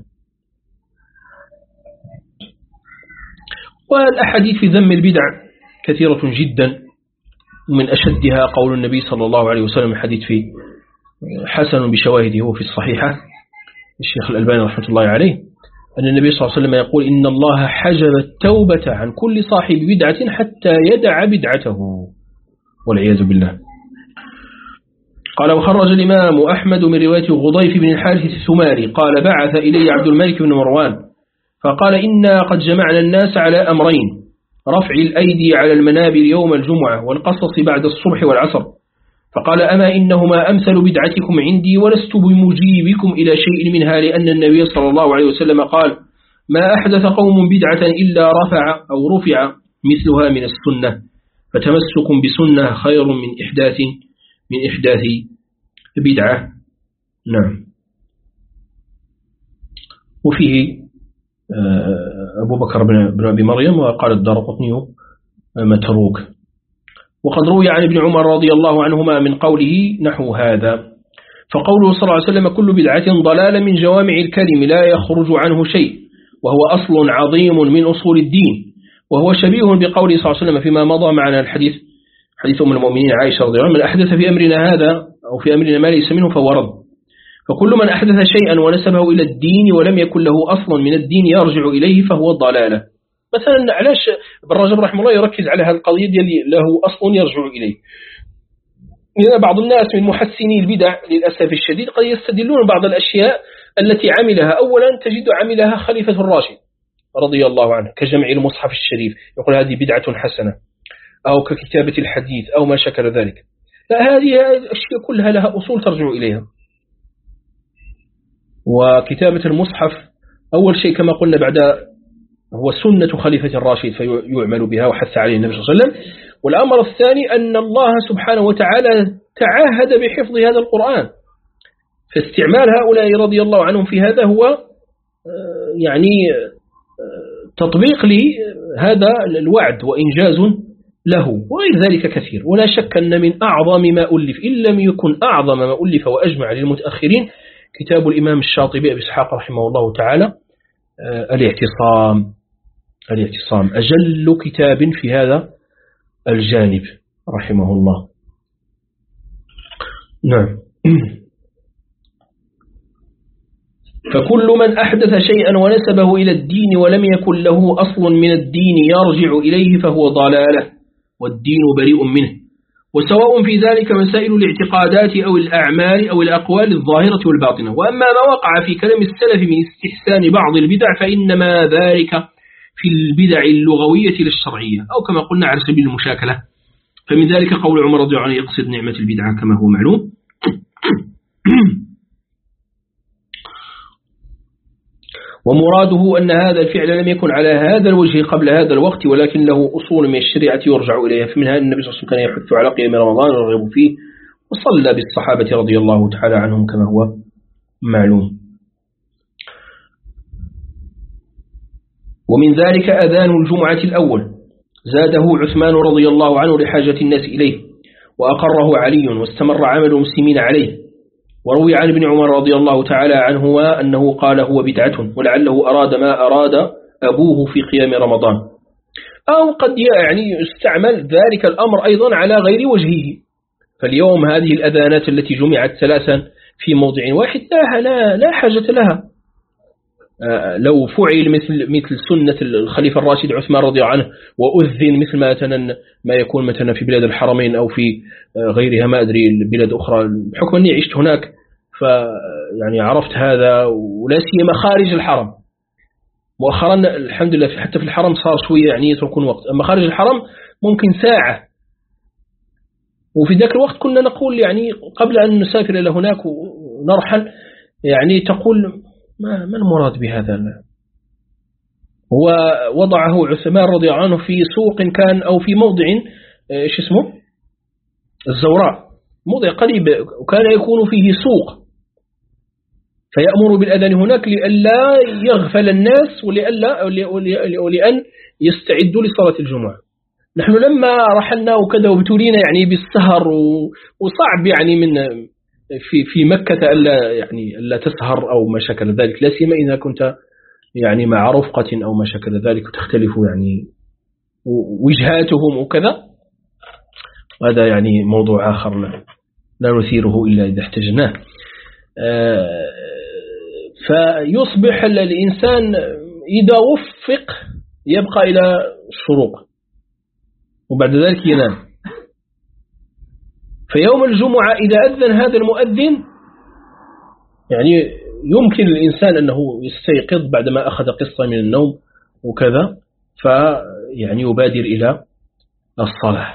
والأحاديث في ذم البدع كثيرة جدا، ومن أشدها قول النبي صلى الله عليه وسلم الحديث في حسن بشواهده وفي الصحيحة الشيخ الألباني رحمة الله عليه أن النبي صلى الله عليه وسلم يقول إن الله حجب التوبة عن كل صاحب بدعة حتى يدع بدعته والعياذ بالله. قال وخرج الإمام أحمد من رواية غضيف بن الحارث الثماري قال بعث إلي عبد الملك بن مروان فقال إنا قد جمعنا الناس على أمرين: رفع الأيدي على المنابر يوم الجمعة والقصص بعد الصبح والعصر. فقال أما إنهما أمثل بدعتكم عندي ولست بمجيبكم إلى شيء منها، لأن النبي صلى الله عليه وسلم قال ما أحدث قوم بدعة إلا رفع أو رفع مثلها من السنة، فتمسك بسنة خير من إحداث من إحداث بدعة. نعم. وفيه أبو بكر بن أبي مريم، وقال الدارقطني متروك. وقد روي عن ابن عمر رضي الله عنهما من قوله نحو هذا. فقوله صلى الله عليه وسلم كل بدعة ضلالة من جوامع الكلم لا يخرج عنه شيء، وهو أصل عظيم من أصول الدين، وهو شبيه بقوله صلى الله عليه وسلم فيما مضى معنا الحديث، حديث أم المؤمنين عائشة رضي الله عنها: من أحدث في أمرنا هذا أو في أمرنا ما ليس منه فهو رد. فكل من أحدث شيئا ونسبه إلى الدين ولم يكن له أصل من الدين يرجع إليه فهو ضلالة. مثلا علاش ابن رجب رحمه الله يركز على هذه القضية ديال له أصل يرجع إليه؟ لأن بعض الناس من محسني البدع للأسف الشديد قد يستدلون بعض الأشياء التي عملها. أولا تجد عملها خليفة الراشد رضي الله عنه كجمع المصحف الشريف، يقول هذه بدعة حسنة، أو ككتابة الحديث أو ما شكل ذلك. لا، هذه الأشياء كلها لها أصول ترجع إليها. وكتابة المصحف أول شيء كما قلنا بعد هو سنة خليفة الراشد فيعمل بها وحث عليه النبي صلى الله عليه وسلم. والأمر الثاني أن الله سبحانه وتعالى تعاهد بحفظ هذا القرآن، فاستعمال هؤلاء رضي الله عنهم في هذا هو يعني تطبيق لهذا الوعد وإنجاز له، وغير ذلك كثير. ولا شك أن من أعظم ما ألف إن لم يكن أعظم ما ألف وأجمع للمتأخرين كتاب الإمام الشاطبي أبي إسحاق رحمه الله تعالى الاعتصام. الاعتصام أجل كتاب في هذا الجانب رحمه الله. نعم. فكل من أحدث شيئا ونسبه إلى الدين ولم يكن له أصل من الدين يرجع إليه فهو ضلالة، والدين بريء منه. وسواء في ذلك مسائل الاعتقادات أو الأعمال أو الأقوال الظاهرة والباطنة. وأما ما وقع في كلام السلف من استحسان بعض البدع فإنما ذلك في البدع اللغوية للشرعية، أو كما قلنا على سبيل المشاكلة. فمن ذلك قول عمر رضي الله عنه يقصد نعمة البدعة كما هو معلوم. ومراده أن هذا الفعل لم يكن على هذا الوجه قبل هذا الوقت، ولكن له أصول من الشريعة يرجع إليها. فمنها أن النبي صلى الله عليه وسلم كان يحث على قيام رمضان والرغب فيه، وصلى بالصحابة رضي الله تعالى عنهم كما هو معلوم. ومن ذلك أذان الجمعة الأول زاده عثمان رضي الله عنه لحاجة الناس إليه، وأقره علي، واستمر عمل المسلمين عليه. وروي عن ابن عمر رضي الله تعالى عنه أنه قال هو بدعة، ولعله أراد ما أراد أبوه في قيام رمضان. أو قد يعني يستعمل ذلك الأمر أيضا على غير وجهه. فاليوم هذه الأذانات التي جمعت ثلاثا في موضع واحد لا, لا حاجة لها. لو فعل مثل مثل سنة الخليفة الراشد عثمان رضي الله عنه، وأذن مثل ما مثلا ما يكون مثلا في بلاد الحرمين أو في غيرها، ما أدري البلاد أخرى، بحكم أني عشت هناك فيعني عرفت هذا. ولا سيما خارج الحرم مؤخرا الحمد لله، حتى في الحرم صار شوية يعني يتركون وقت، أما خارج الحرم ممكن ساعة. وفي ذاك الوقت كنا نقول يعني قبل أن نسافر إلى هناك ونرحل يعني تقول ما ما المراد بهذا؟ هو وضعه عثمان رضي الله عنه في سوق كان أو في موضع ايش اسمه الزوراء، موضع قريب، وكان يكون فيه سوق، فيأمر بالأذان هناك لئلا يغفل الناس ولئلا ولأن يستعدوا لصلاة الجمعة. نحن لما رحلنا وكذا وابتلينا يعني بالسهر، وصعب يعني من في في مكة ألا يعني ألا تسهر أو ما شكل ذلك، لا سيما إذا كنت يعني مع رفقة أو ما شكل ذلك، وتختلف يعني وجهاتهم وكذا. هذا يعني موضوع آخر لا, لا نثيره إلا إذا احتجناه. فيصبح الإنسان إذا وفق يبقى إلى الشروق، وبعد ذلك ينام. فيوم الجمعة إذا أذن هذا المؤذن يعني يمكن الإنسان أنه يستيقظ بعدما أخذ قسطا من النوم وكذا، فيعني يبادر إلى الصلاة.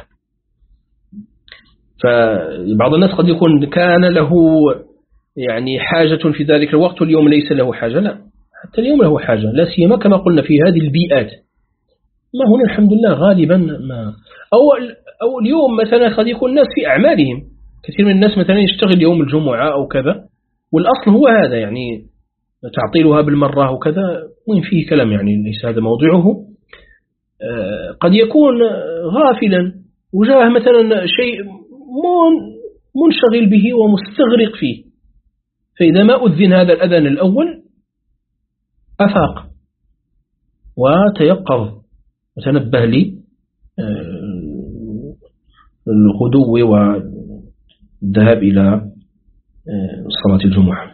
فبعض الناس قد يكون كان له يعني حاجة في ذلك الوقت واليوم ليس له حاجة. لا، حتى اليوم له حاجة، لا سيما كما قلنا في هذه البيئات. ما هنا الحمد لله غالبا ما أو, أو اليوم مثلا قد يكون الناس في أعمالهم، كثير من الناس مثلا يشتغل يوم الجمعة أو كذا، والأصل هو هذا يعني تعطيلها بالمرة وكذا، وين فيه كلام يعني ليس هذا موضوعه. قد يكون غافلا وجاه مثلا شيء منشغل به ومستغرق فيه، فإذا ما أذن هذا الأذان الأول أفاق وتيقظ وتنبه لي الغدو والذهاب إلى صلاة الجمعة.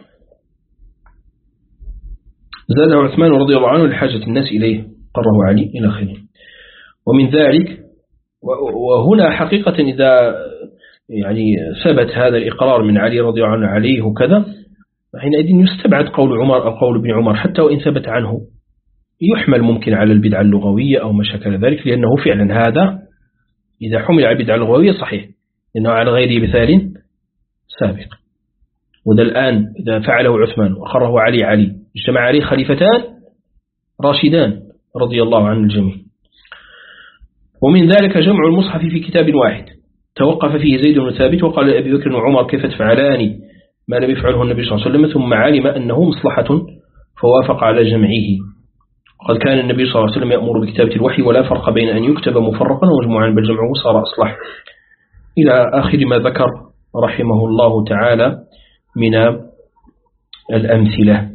زاد عثمان رضي الله عنه لحاجة الناس إليه قره علي إلى آخره. ومن ذلك، وهنا حقيقة إذا يعني ثبت هذا الإقرار من علي رضي الله عنه عليه وكذا، حينئذ يستبعد قول عمر أو قول ابن عمر حتى وإن ثبت عنه، يحمل ممكن على البدعة اللغوية أو ما شكل ذلك، لأنه فعلا هذا إذا حمل على البدعة اللغوية صحيح، لأنه على غير مثال سابق. وذا الآن إذا فعله عثمان وأقره علي علي اجتمع عليه خليفتان راشدان رضي الله عن الجميع. ومن ذلك جمع المصحف في كتاب واحد توقف فيه زيد بن ثابت وقال لأبي بكر وعمر كيف تفعلان ما لم يفعله النبي صلى الله عليه وسلم، ثم علم أنه مصلحة فوافق على جمعه. وقد كان النبي صلى الله عليه وسلم يأمر بكتابة الوحي ولا فرق بين أن يكتب مفرقا ومجموعا بل جمعه صار أصلح، إلى آخر ما ذكر رحمه الله تعالى من الأمثلة.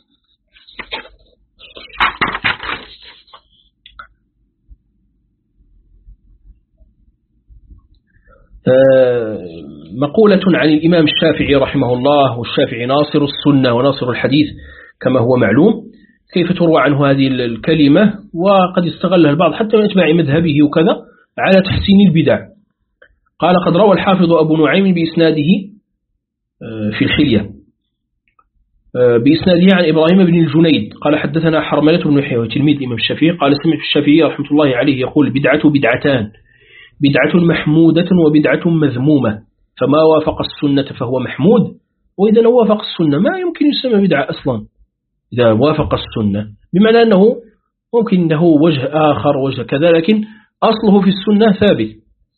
مقولة عن الإمام الشافعي رحمه الله، والشافعي ناصر السنة وناصر الحديث كما هو معلوم، كيف تروى عنه هذه الكلمة، وقد استغلها البعض حتى من أتباع مذهبه وكذا على تحسين البدع. قال قد روى الحافظ أبو نعيم بإسناده في الحلية بإسناده عن إبراهيم بن الجنيد قال حدثنا حرملة بن يحيى تلميذ الإمام الشافعي قال سمعت الشافعي رحمة الله عليه يقول بدعة بدعتان، بدعة محمودة وبدعة مذمومة، فما وافق السنة فهو محمود، وإذا لو وافق السنة ما يمكن يسمى بدعة أصلا إذا وافق السنة، بمعنى أنه ممكن له وجه آخر وجه كذا لكن أصله في السنة ثابت.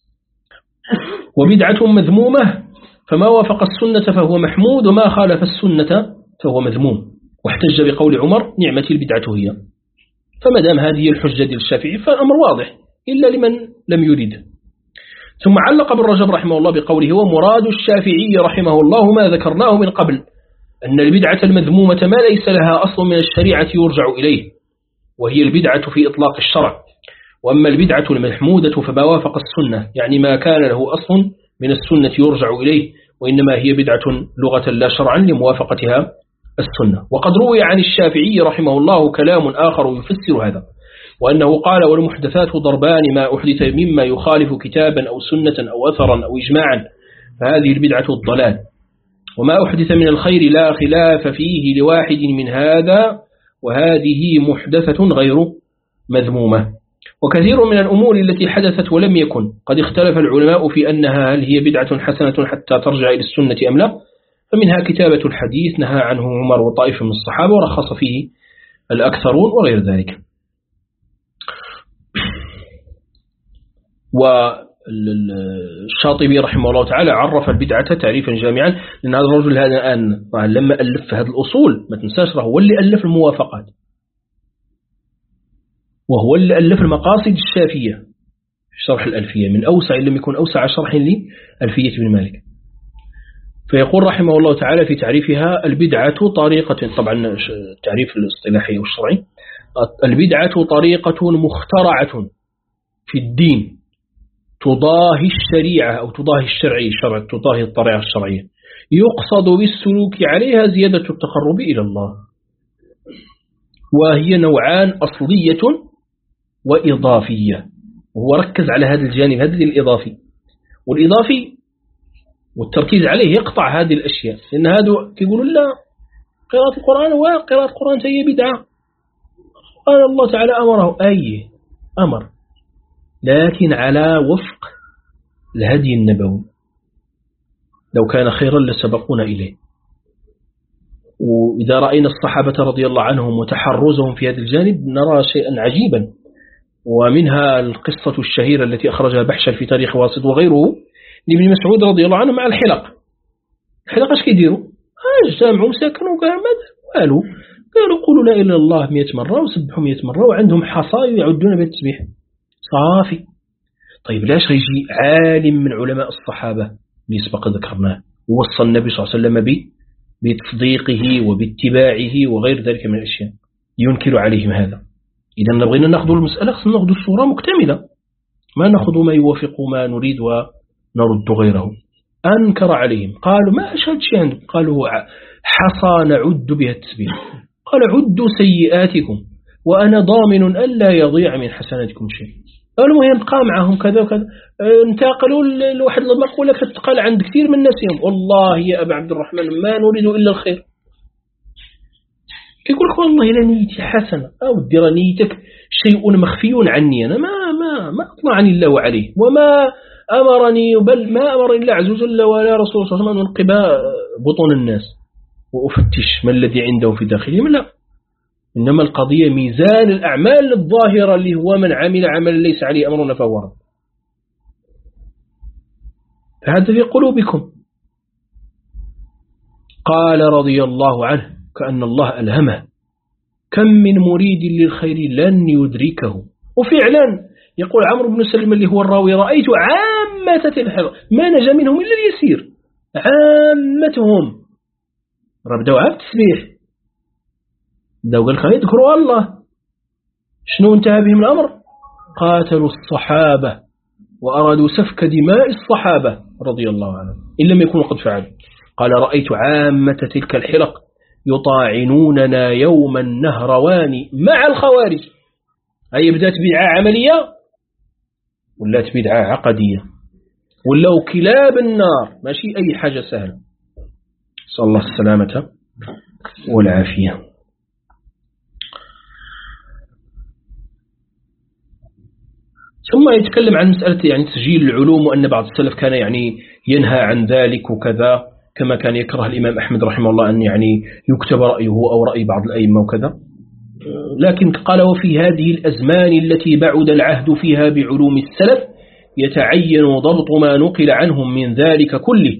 وبدعة مذمومة فما وافق السنة فهو محمود وما خالف السنة فهو مذموم، واحتج بقول عمر نعمة البدعة هي. فما دام هذه الحجة للشافعي فالأمر واضح إلا لمن لم يريد. ثم علق ابن رجب رحمه الله بقوله ومراد الشافعي رحمه الله ما ذكرناه من قبل أن البدعة المذمومة ما ليس لها أصل من الشريعة يرجع إليه، وهي البدعة في إطلاق الشرع، وأما البدعة المحمودة فما وافق السنة يعني ما كان له أصل من السنة يرجع إليه، وإنما هي بدعة لغة لا شرعا لموافقتها السنة. وقد روي عن الشافعي رحمه الله كلام آخر يفسر هذا، وأنه قال والمحدثات ضربان ما أحدث مما يخالف كتابا أو سنة أو أثرا أو إجماعا فهذه البدعة الضلال، وما أحدث من الخير لا خلاف فيه لواحد من هذا وهذه محدثة غير مذمومة. وكثير من الأمور التي حدثت ولم يكن قد اختلف العلماء في أنها هل هي بدعة حسنة حتى ترجع إلى السنة أم لا، فمنها كتابة الحديث نهى عنه عمر وطائف من الصحابة ورخص فيه الأكثرون وغير ذلك. والشاطبي رحمه الله تعالى عرف البدعة تعريفا جامعا، لأن هذا الرجل هذا الآن لما ألف هذه الأصول ما تنساش هو اللي ألف الموافقات، وهو اللي ألف المقاصد الشافية في شرح الألفية من أوسع لم يكن أوسع شرح لألفية بن مالك. فيقول رحمه الله تعالى في تعريفها البدعة طريقة، طبعا التعريف الاصطلاحي والشرعي، البدعة طريقة مخترعة في الدين تضاهي الشريعة أو تضاهي الشرعي شرع تضاهي الطريقة الشرعية يقصد بالسلوك عليها زيادة التقرب إلى الله، وهي نوعان أصلية وإضافية، وهو ركز على هذا الجانب هذا الإضافي، والإضافي والتركيز عليه يقطع هذه الأشياء، لأن هذا يقولون لا قراءة القرآن وقراءة القرآن هي بدعة، قال الله تعالى أمره أي أمر لكن على وفق الهدي النبوي، لو كان خيرا لسبقونا إليه. وإذا رأينا الصحابة رضي الله عنهم وتحرزهم في هذا الجانب نرى شيئا عجيبا. ومنها القصة الشهيرة التي أخرجها بحشر في تاريخ واسط وغيره لابن مسعود رضي الله عنه مع الحلق. الحلق اش كيديروا؟ اجتمعوا سكنوا قالوا ماذا؟ قالوا قالوا قولوا لا إله إلا الله مئة مرة وسبحوا مئة مرة وعندهم حصى يعدون بالتسبيح صافي. طيب لاش غيجي عالم من علماء الصحابة اللي سبق ذكرناه ووصى النبي صلى الله عليه وسلم به بتصديقه وباتباعه وغير ذلك من الأشياء ينكر عليهم هذا؟ إذا بغينا نأخذ المسألة خصنا نأخذ الصورة مكتملة، ما نأخذ ما يوافق ما نريد ونرد غيره. أنكر عليهم قالوا ما أشهد شيء عندكم، قالوا حصى نعد بها التسبيح، قال عدوا سيئاتكم وأنا ضامن ألا يضيع من حسناتكم شيء. المهم بقى معهم كذا وكذا، انتقلوا لواحد المقولة كتقال عند كثير من الناس يوم والله يا أبا عبد الرحمن ما نريد إلا الخير. كيقول لك والله إلا نيتي حسنة أو دير نيتك شيء مخفي عني أنا ما ما ما أطلعني الله عليه وما أمرني بل ما أمر إلا عز وجل ولا رسول صلى الله عليه وسلم أنقب بطون الناس وأفتش ما الذي عندهم في داخلهم، لا، إنما القضية ميزان الأعمال الظاهرة اللي هو من عمل عملا ليس عليه أمرنا فهو رد. فهذا في قلوبكم. قال رضي الله عنه كأن الله ألهمه كم من مريد للخير لن يدركه. وفعلا يقول عمرو بن سلمة اللي هو الراوي رأيت عامة الحر ما نجا منهم إلا اليسير، عامتهم ربدوا عبد التسبيح بدأوا قال خلينا يذكروا الله. شنو انتهى بهم الأمر؟ قاتلوا الصحابة وأرادوا سفك دماء الصحابة رضي الله عنهم إن لم يكونوا قد فعلوا. قال رأيت عامة تلك الحلق يطاعنوننا يوم النهروان مع الخوارج. هي بدأت بدعة عملية ولا بدعة عقدية ولو كلاب النار، ماشي أي حاجة سهلة. صلى الله السلامة والعافية. ثم يتكلم عن مسألة يعني تسجيل العلوم وأن بعض السلف كان يعني ينهى عن ذلك وكذا، كما كان يكره الإمام أحمد رحمه الله أن يعني يكتب رأيه أو رأي بعض الأئمة وكذا. لكن قال وفي هذه الأزمان التي بعد العهد فيها بعلوم السلف يتعين ضبط ما نقل عنهم من ذلك كله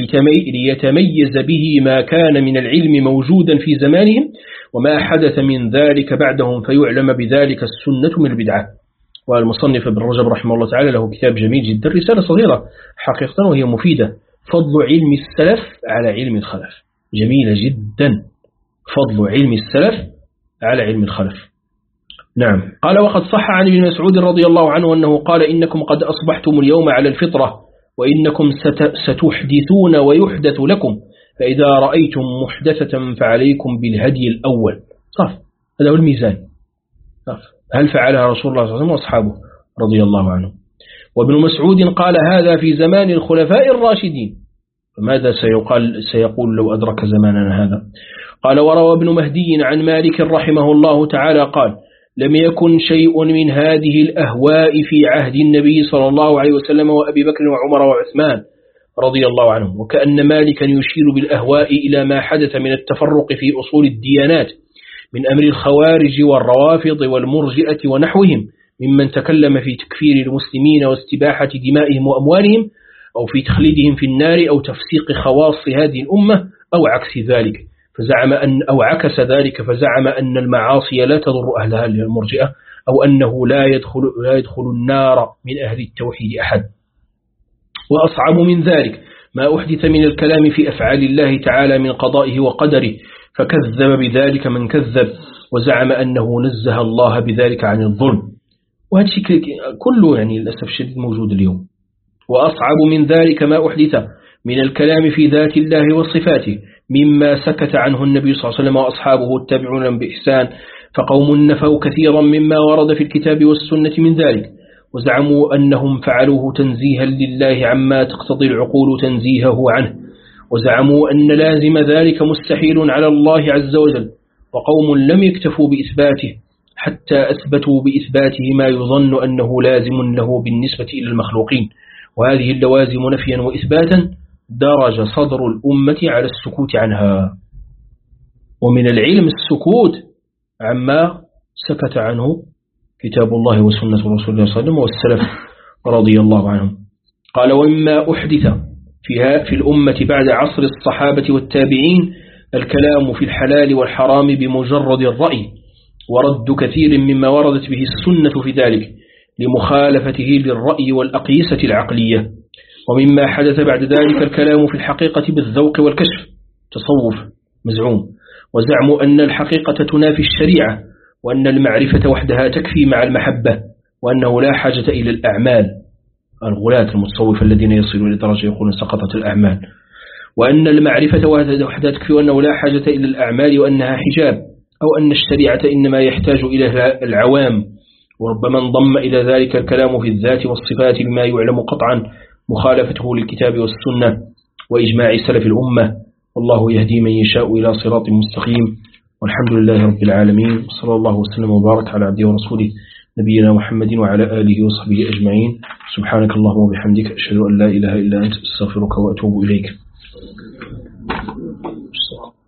ليتميز به ما كان من العلم موجودا في زمانهم وما حدث من ذلك بعدهم فيعلم بذلك السنة من البدعة. والمصنف ابن رجب رحمه الله تعالى له كتاب جميل جدا، رسالة صغيرة حقيقة وهي مفيدة، فضل علم السلف على علم الخلف، جميلة جدا، فضل علم السلف على علم الخلف. نعم. قال وقد صح عن ابن مسعود رضي الله عنه أنه قال إنكم قد أصبحتم اليوم على الفطرة وإنكم ستحدثون ويحدث لكم فإذا رأيتم محدثة فعليكم بالهدي الأول. صف، هذا هو الميزان. صف. هل فعلها رسول الله صلى الله عليه وسلم وأصحابه رضي الله عنه؟ وابن مسعود قال هذا في زمان الخلفاء الراشدين، فماذا سيقال سيقول لو أدرك زماننا هذا؟ قال وروى ابن مهدي عن مالك رحمه الله تعالى قال لم يكن شيء من هذه الأهواء في عهد النبي صلى الله عليه وسلم وأبي بكر وعمر وعثمان رضي الله عنهم. وكأن مالكا يشير بالأهواء إلى ما حدث من التفرق في أصول الديانات من أمر الخوارج والروافض والمرجئة ونحوهم ممن تكلم في تكفير المسلمين واستباحة دمائهم وأموالهم أو في تخليدهم في النار أو تفسيق خواص هذه الأمة أو عكس ذلك فزعم أن أو عكس ذلك فزعم أن المعاصي لا تضر أهلها المرجئة أو أنه لا يدخل لا يدخل النار من أهل التوحيد أحد. وأصعب من ذلك ما أحدث من الكلام في أفعال الله تعالى من قضائه وقدره فكذب بذلك من كذب وزعم أنه نزه الله بذلك عن الظلم. وهذا الشيء كله يعني للأسف الشديد موجود اليوم. وأصعب من ذلك ما أحدث من الكلام في ذات الله وصفاته مما سكت عنه النبي صلى الله عليه وسلم وأصحابه التابعون بإحسان فقوم نفوا كثيرا مما ورد في الكتاب والسنة من ذلك وزعموا أنهم فعلوه تنزيها لله عما تقتضي العقول تنزيهه عنه وزعموا أن لازم ذلك مستحيل على الله عز وجل. وقوم لم يكتفوا بإثباته حتى أثبتوا بإثباته ما يظن أنه لازم له بالنسبة إلى المخلوقين، وهذه اللوازم نفيا وإثباتا درج صدر الأمة على السكوت عنها. ومن العلم السكوت عما سكت عنه كتاب الله وسنة رسول الله صلى الله عليه وسلم والسلف رضي الله عنهم. قال ومما أحدث فيها في الأمة بعد عصر الصحابة والتابعين الكلام في الحلال والحرام بمجرد الرأي، ورد كثير مما وردت به السنة في ذلك لمخالفته للرأي والأقيسة العقلية. ومما حدث بعد ذلك الكلام في الحقيقة بالذوق والكشف، تصوف مزعوم، وزعم أن الحقيقة تنافي الشريعة، وأن المعرفة وحدها تكفي مع المحبة، وأنه لا حاجة إلى الأعمال، الغلاة المتصوفة الذين يصلون إلى درجة يقولون سقطت الأعمال، وأن المعرفة وحدها تكفي، وأنه لا حاجة إلى الأعمال وأنها حجاب، أو أن الشريعة إنما يحتاج إلى العوام. وربما انضم إلى ذلك الكلام في الذات والصفات بما يعلم قطعا مخالفته للكتاب والسنة وإجماع سلف الأمة، والله يهدي من يشاء إلى صراط مستقيم. والحمد لله رب العالمين، صلى الله وسلم وبارك على عبده ورسوله نبينا محمد وعلى آله وصحبه أجمعين. سبحانك اللهم وبحمدك، أشهد أن لا إله إلا أنت، أستغفرك وأتوب إليك.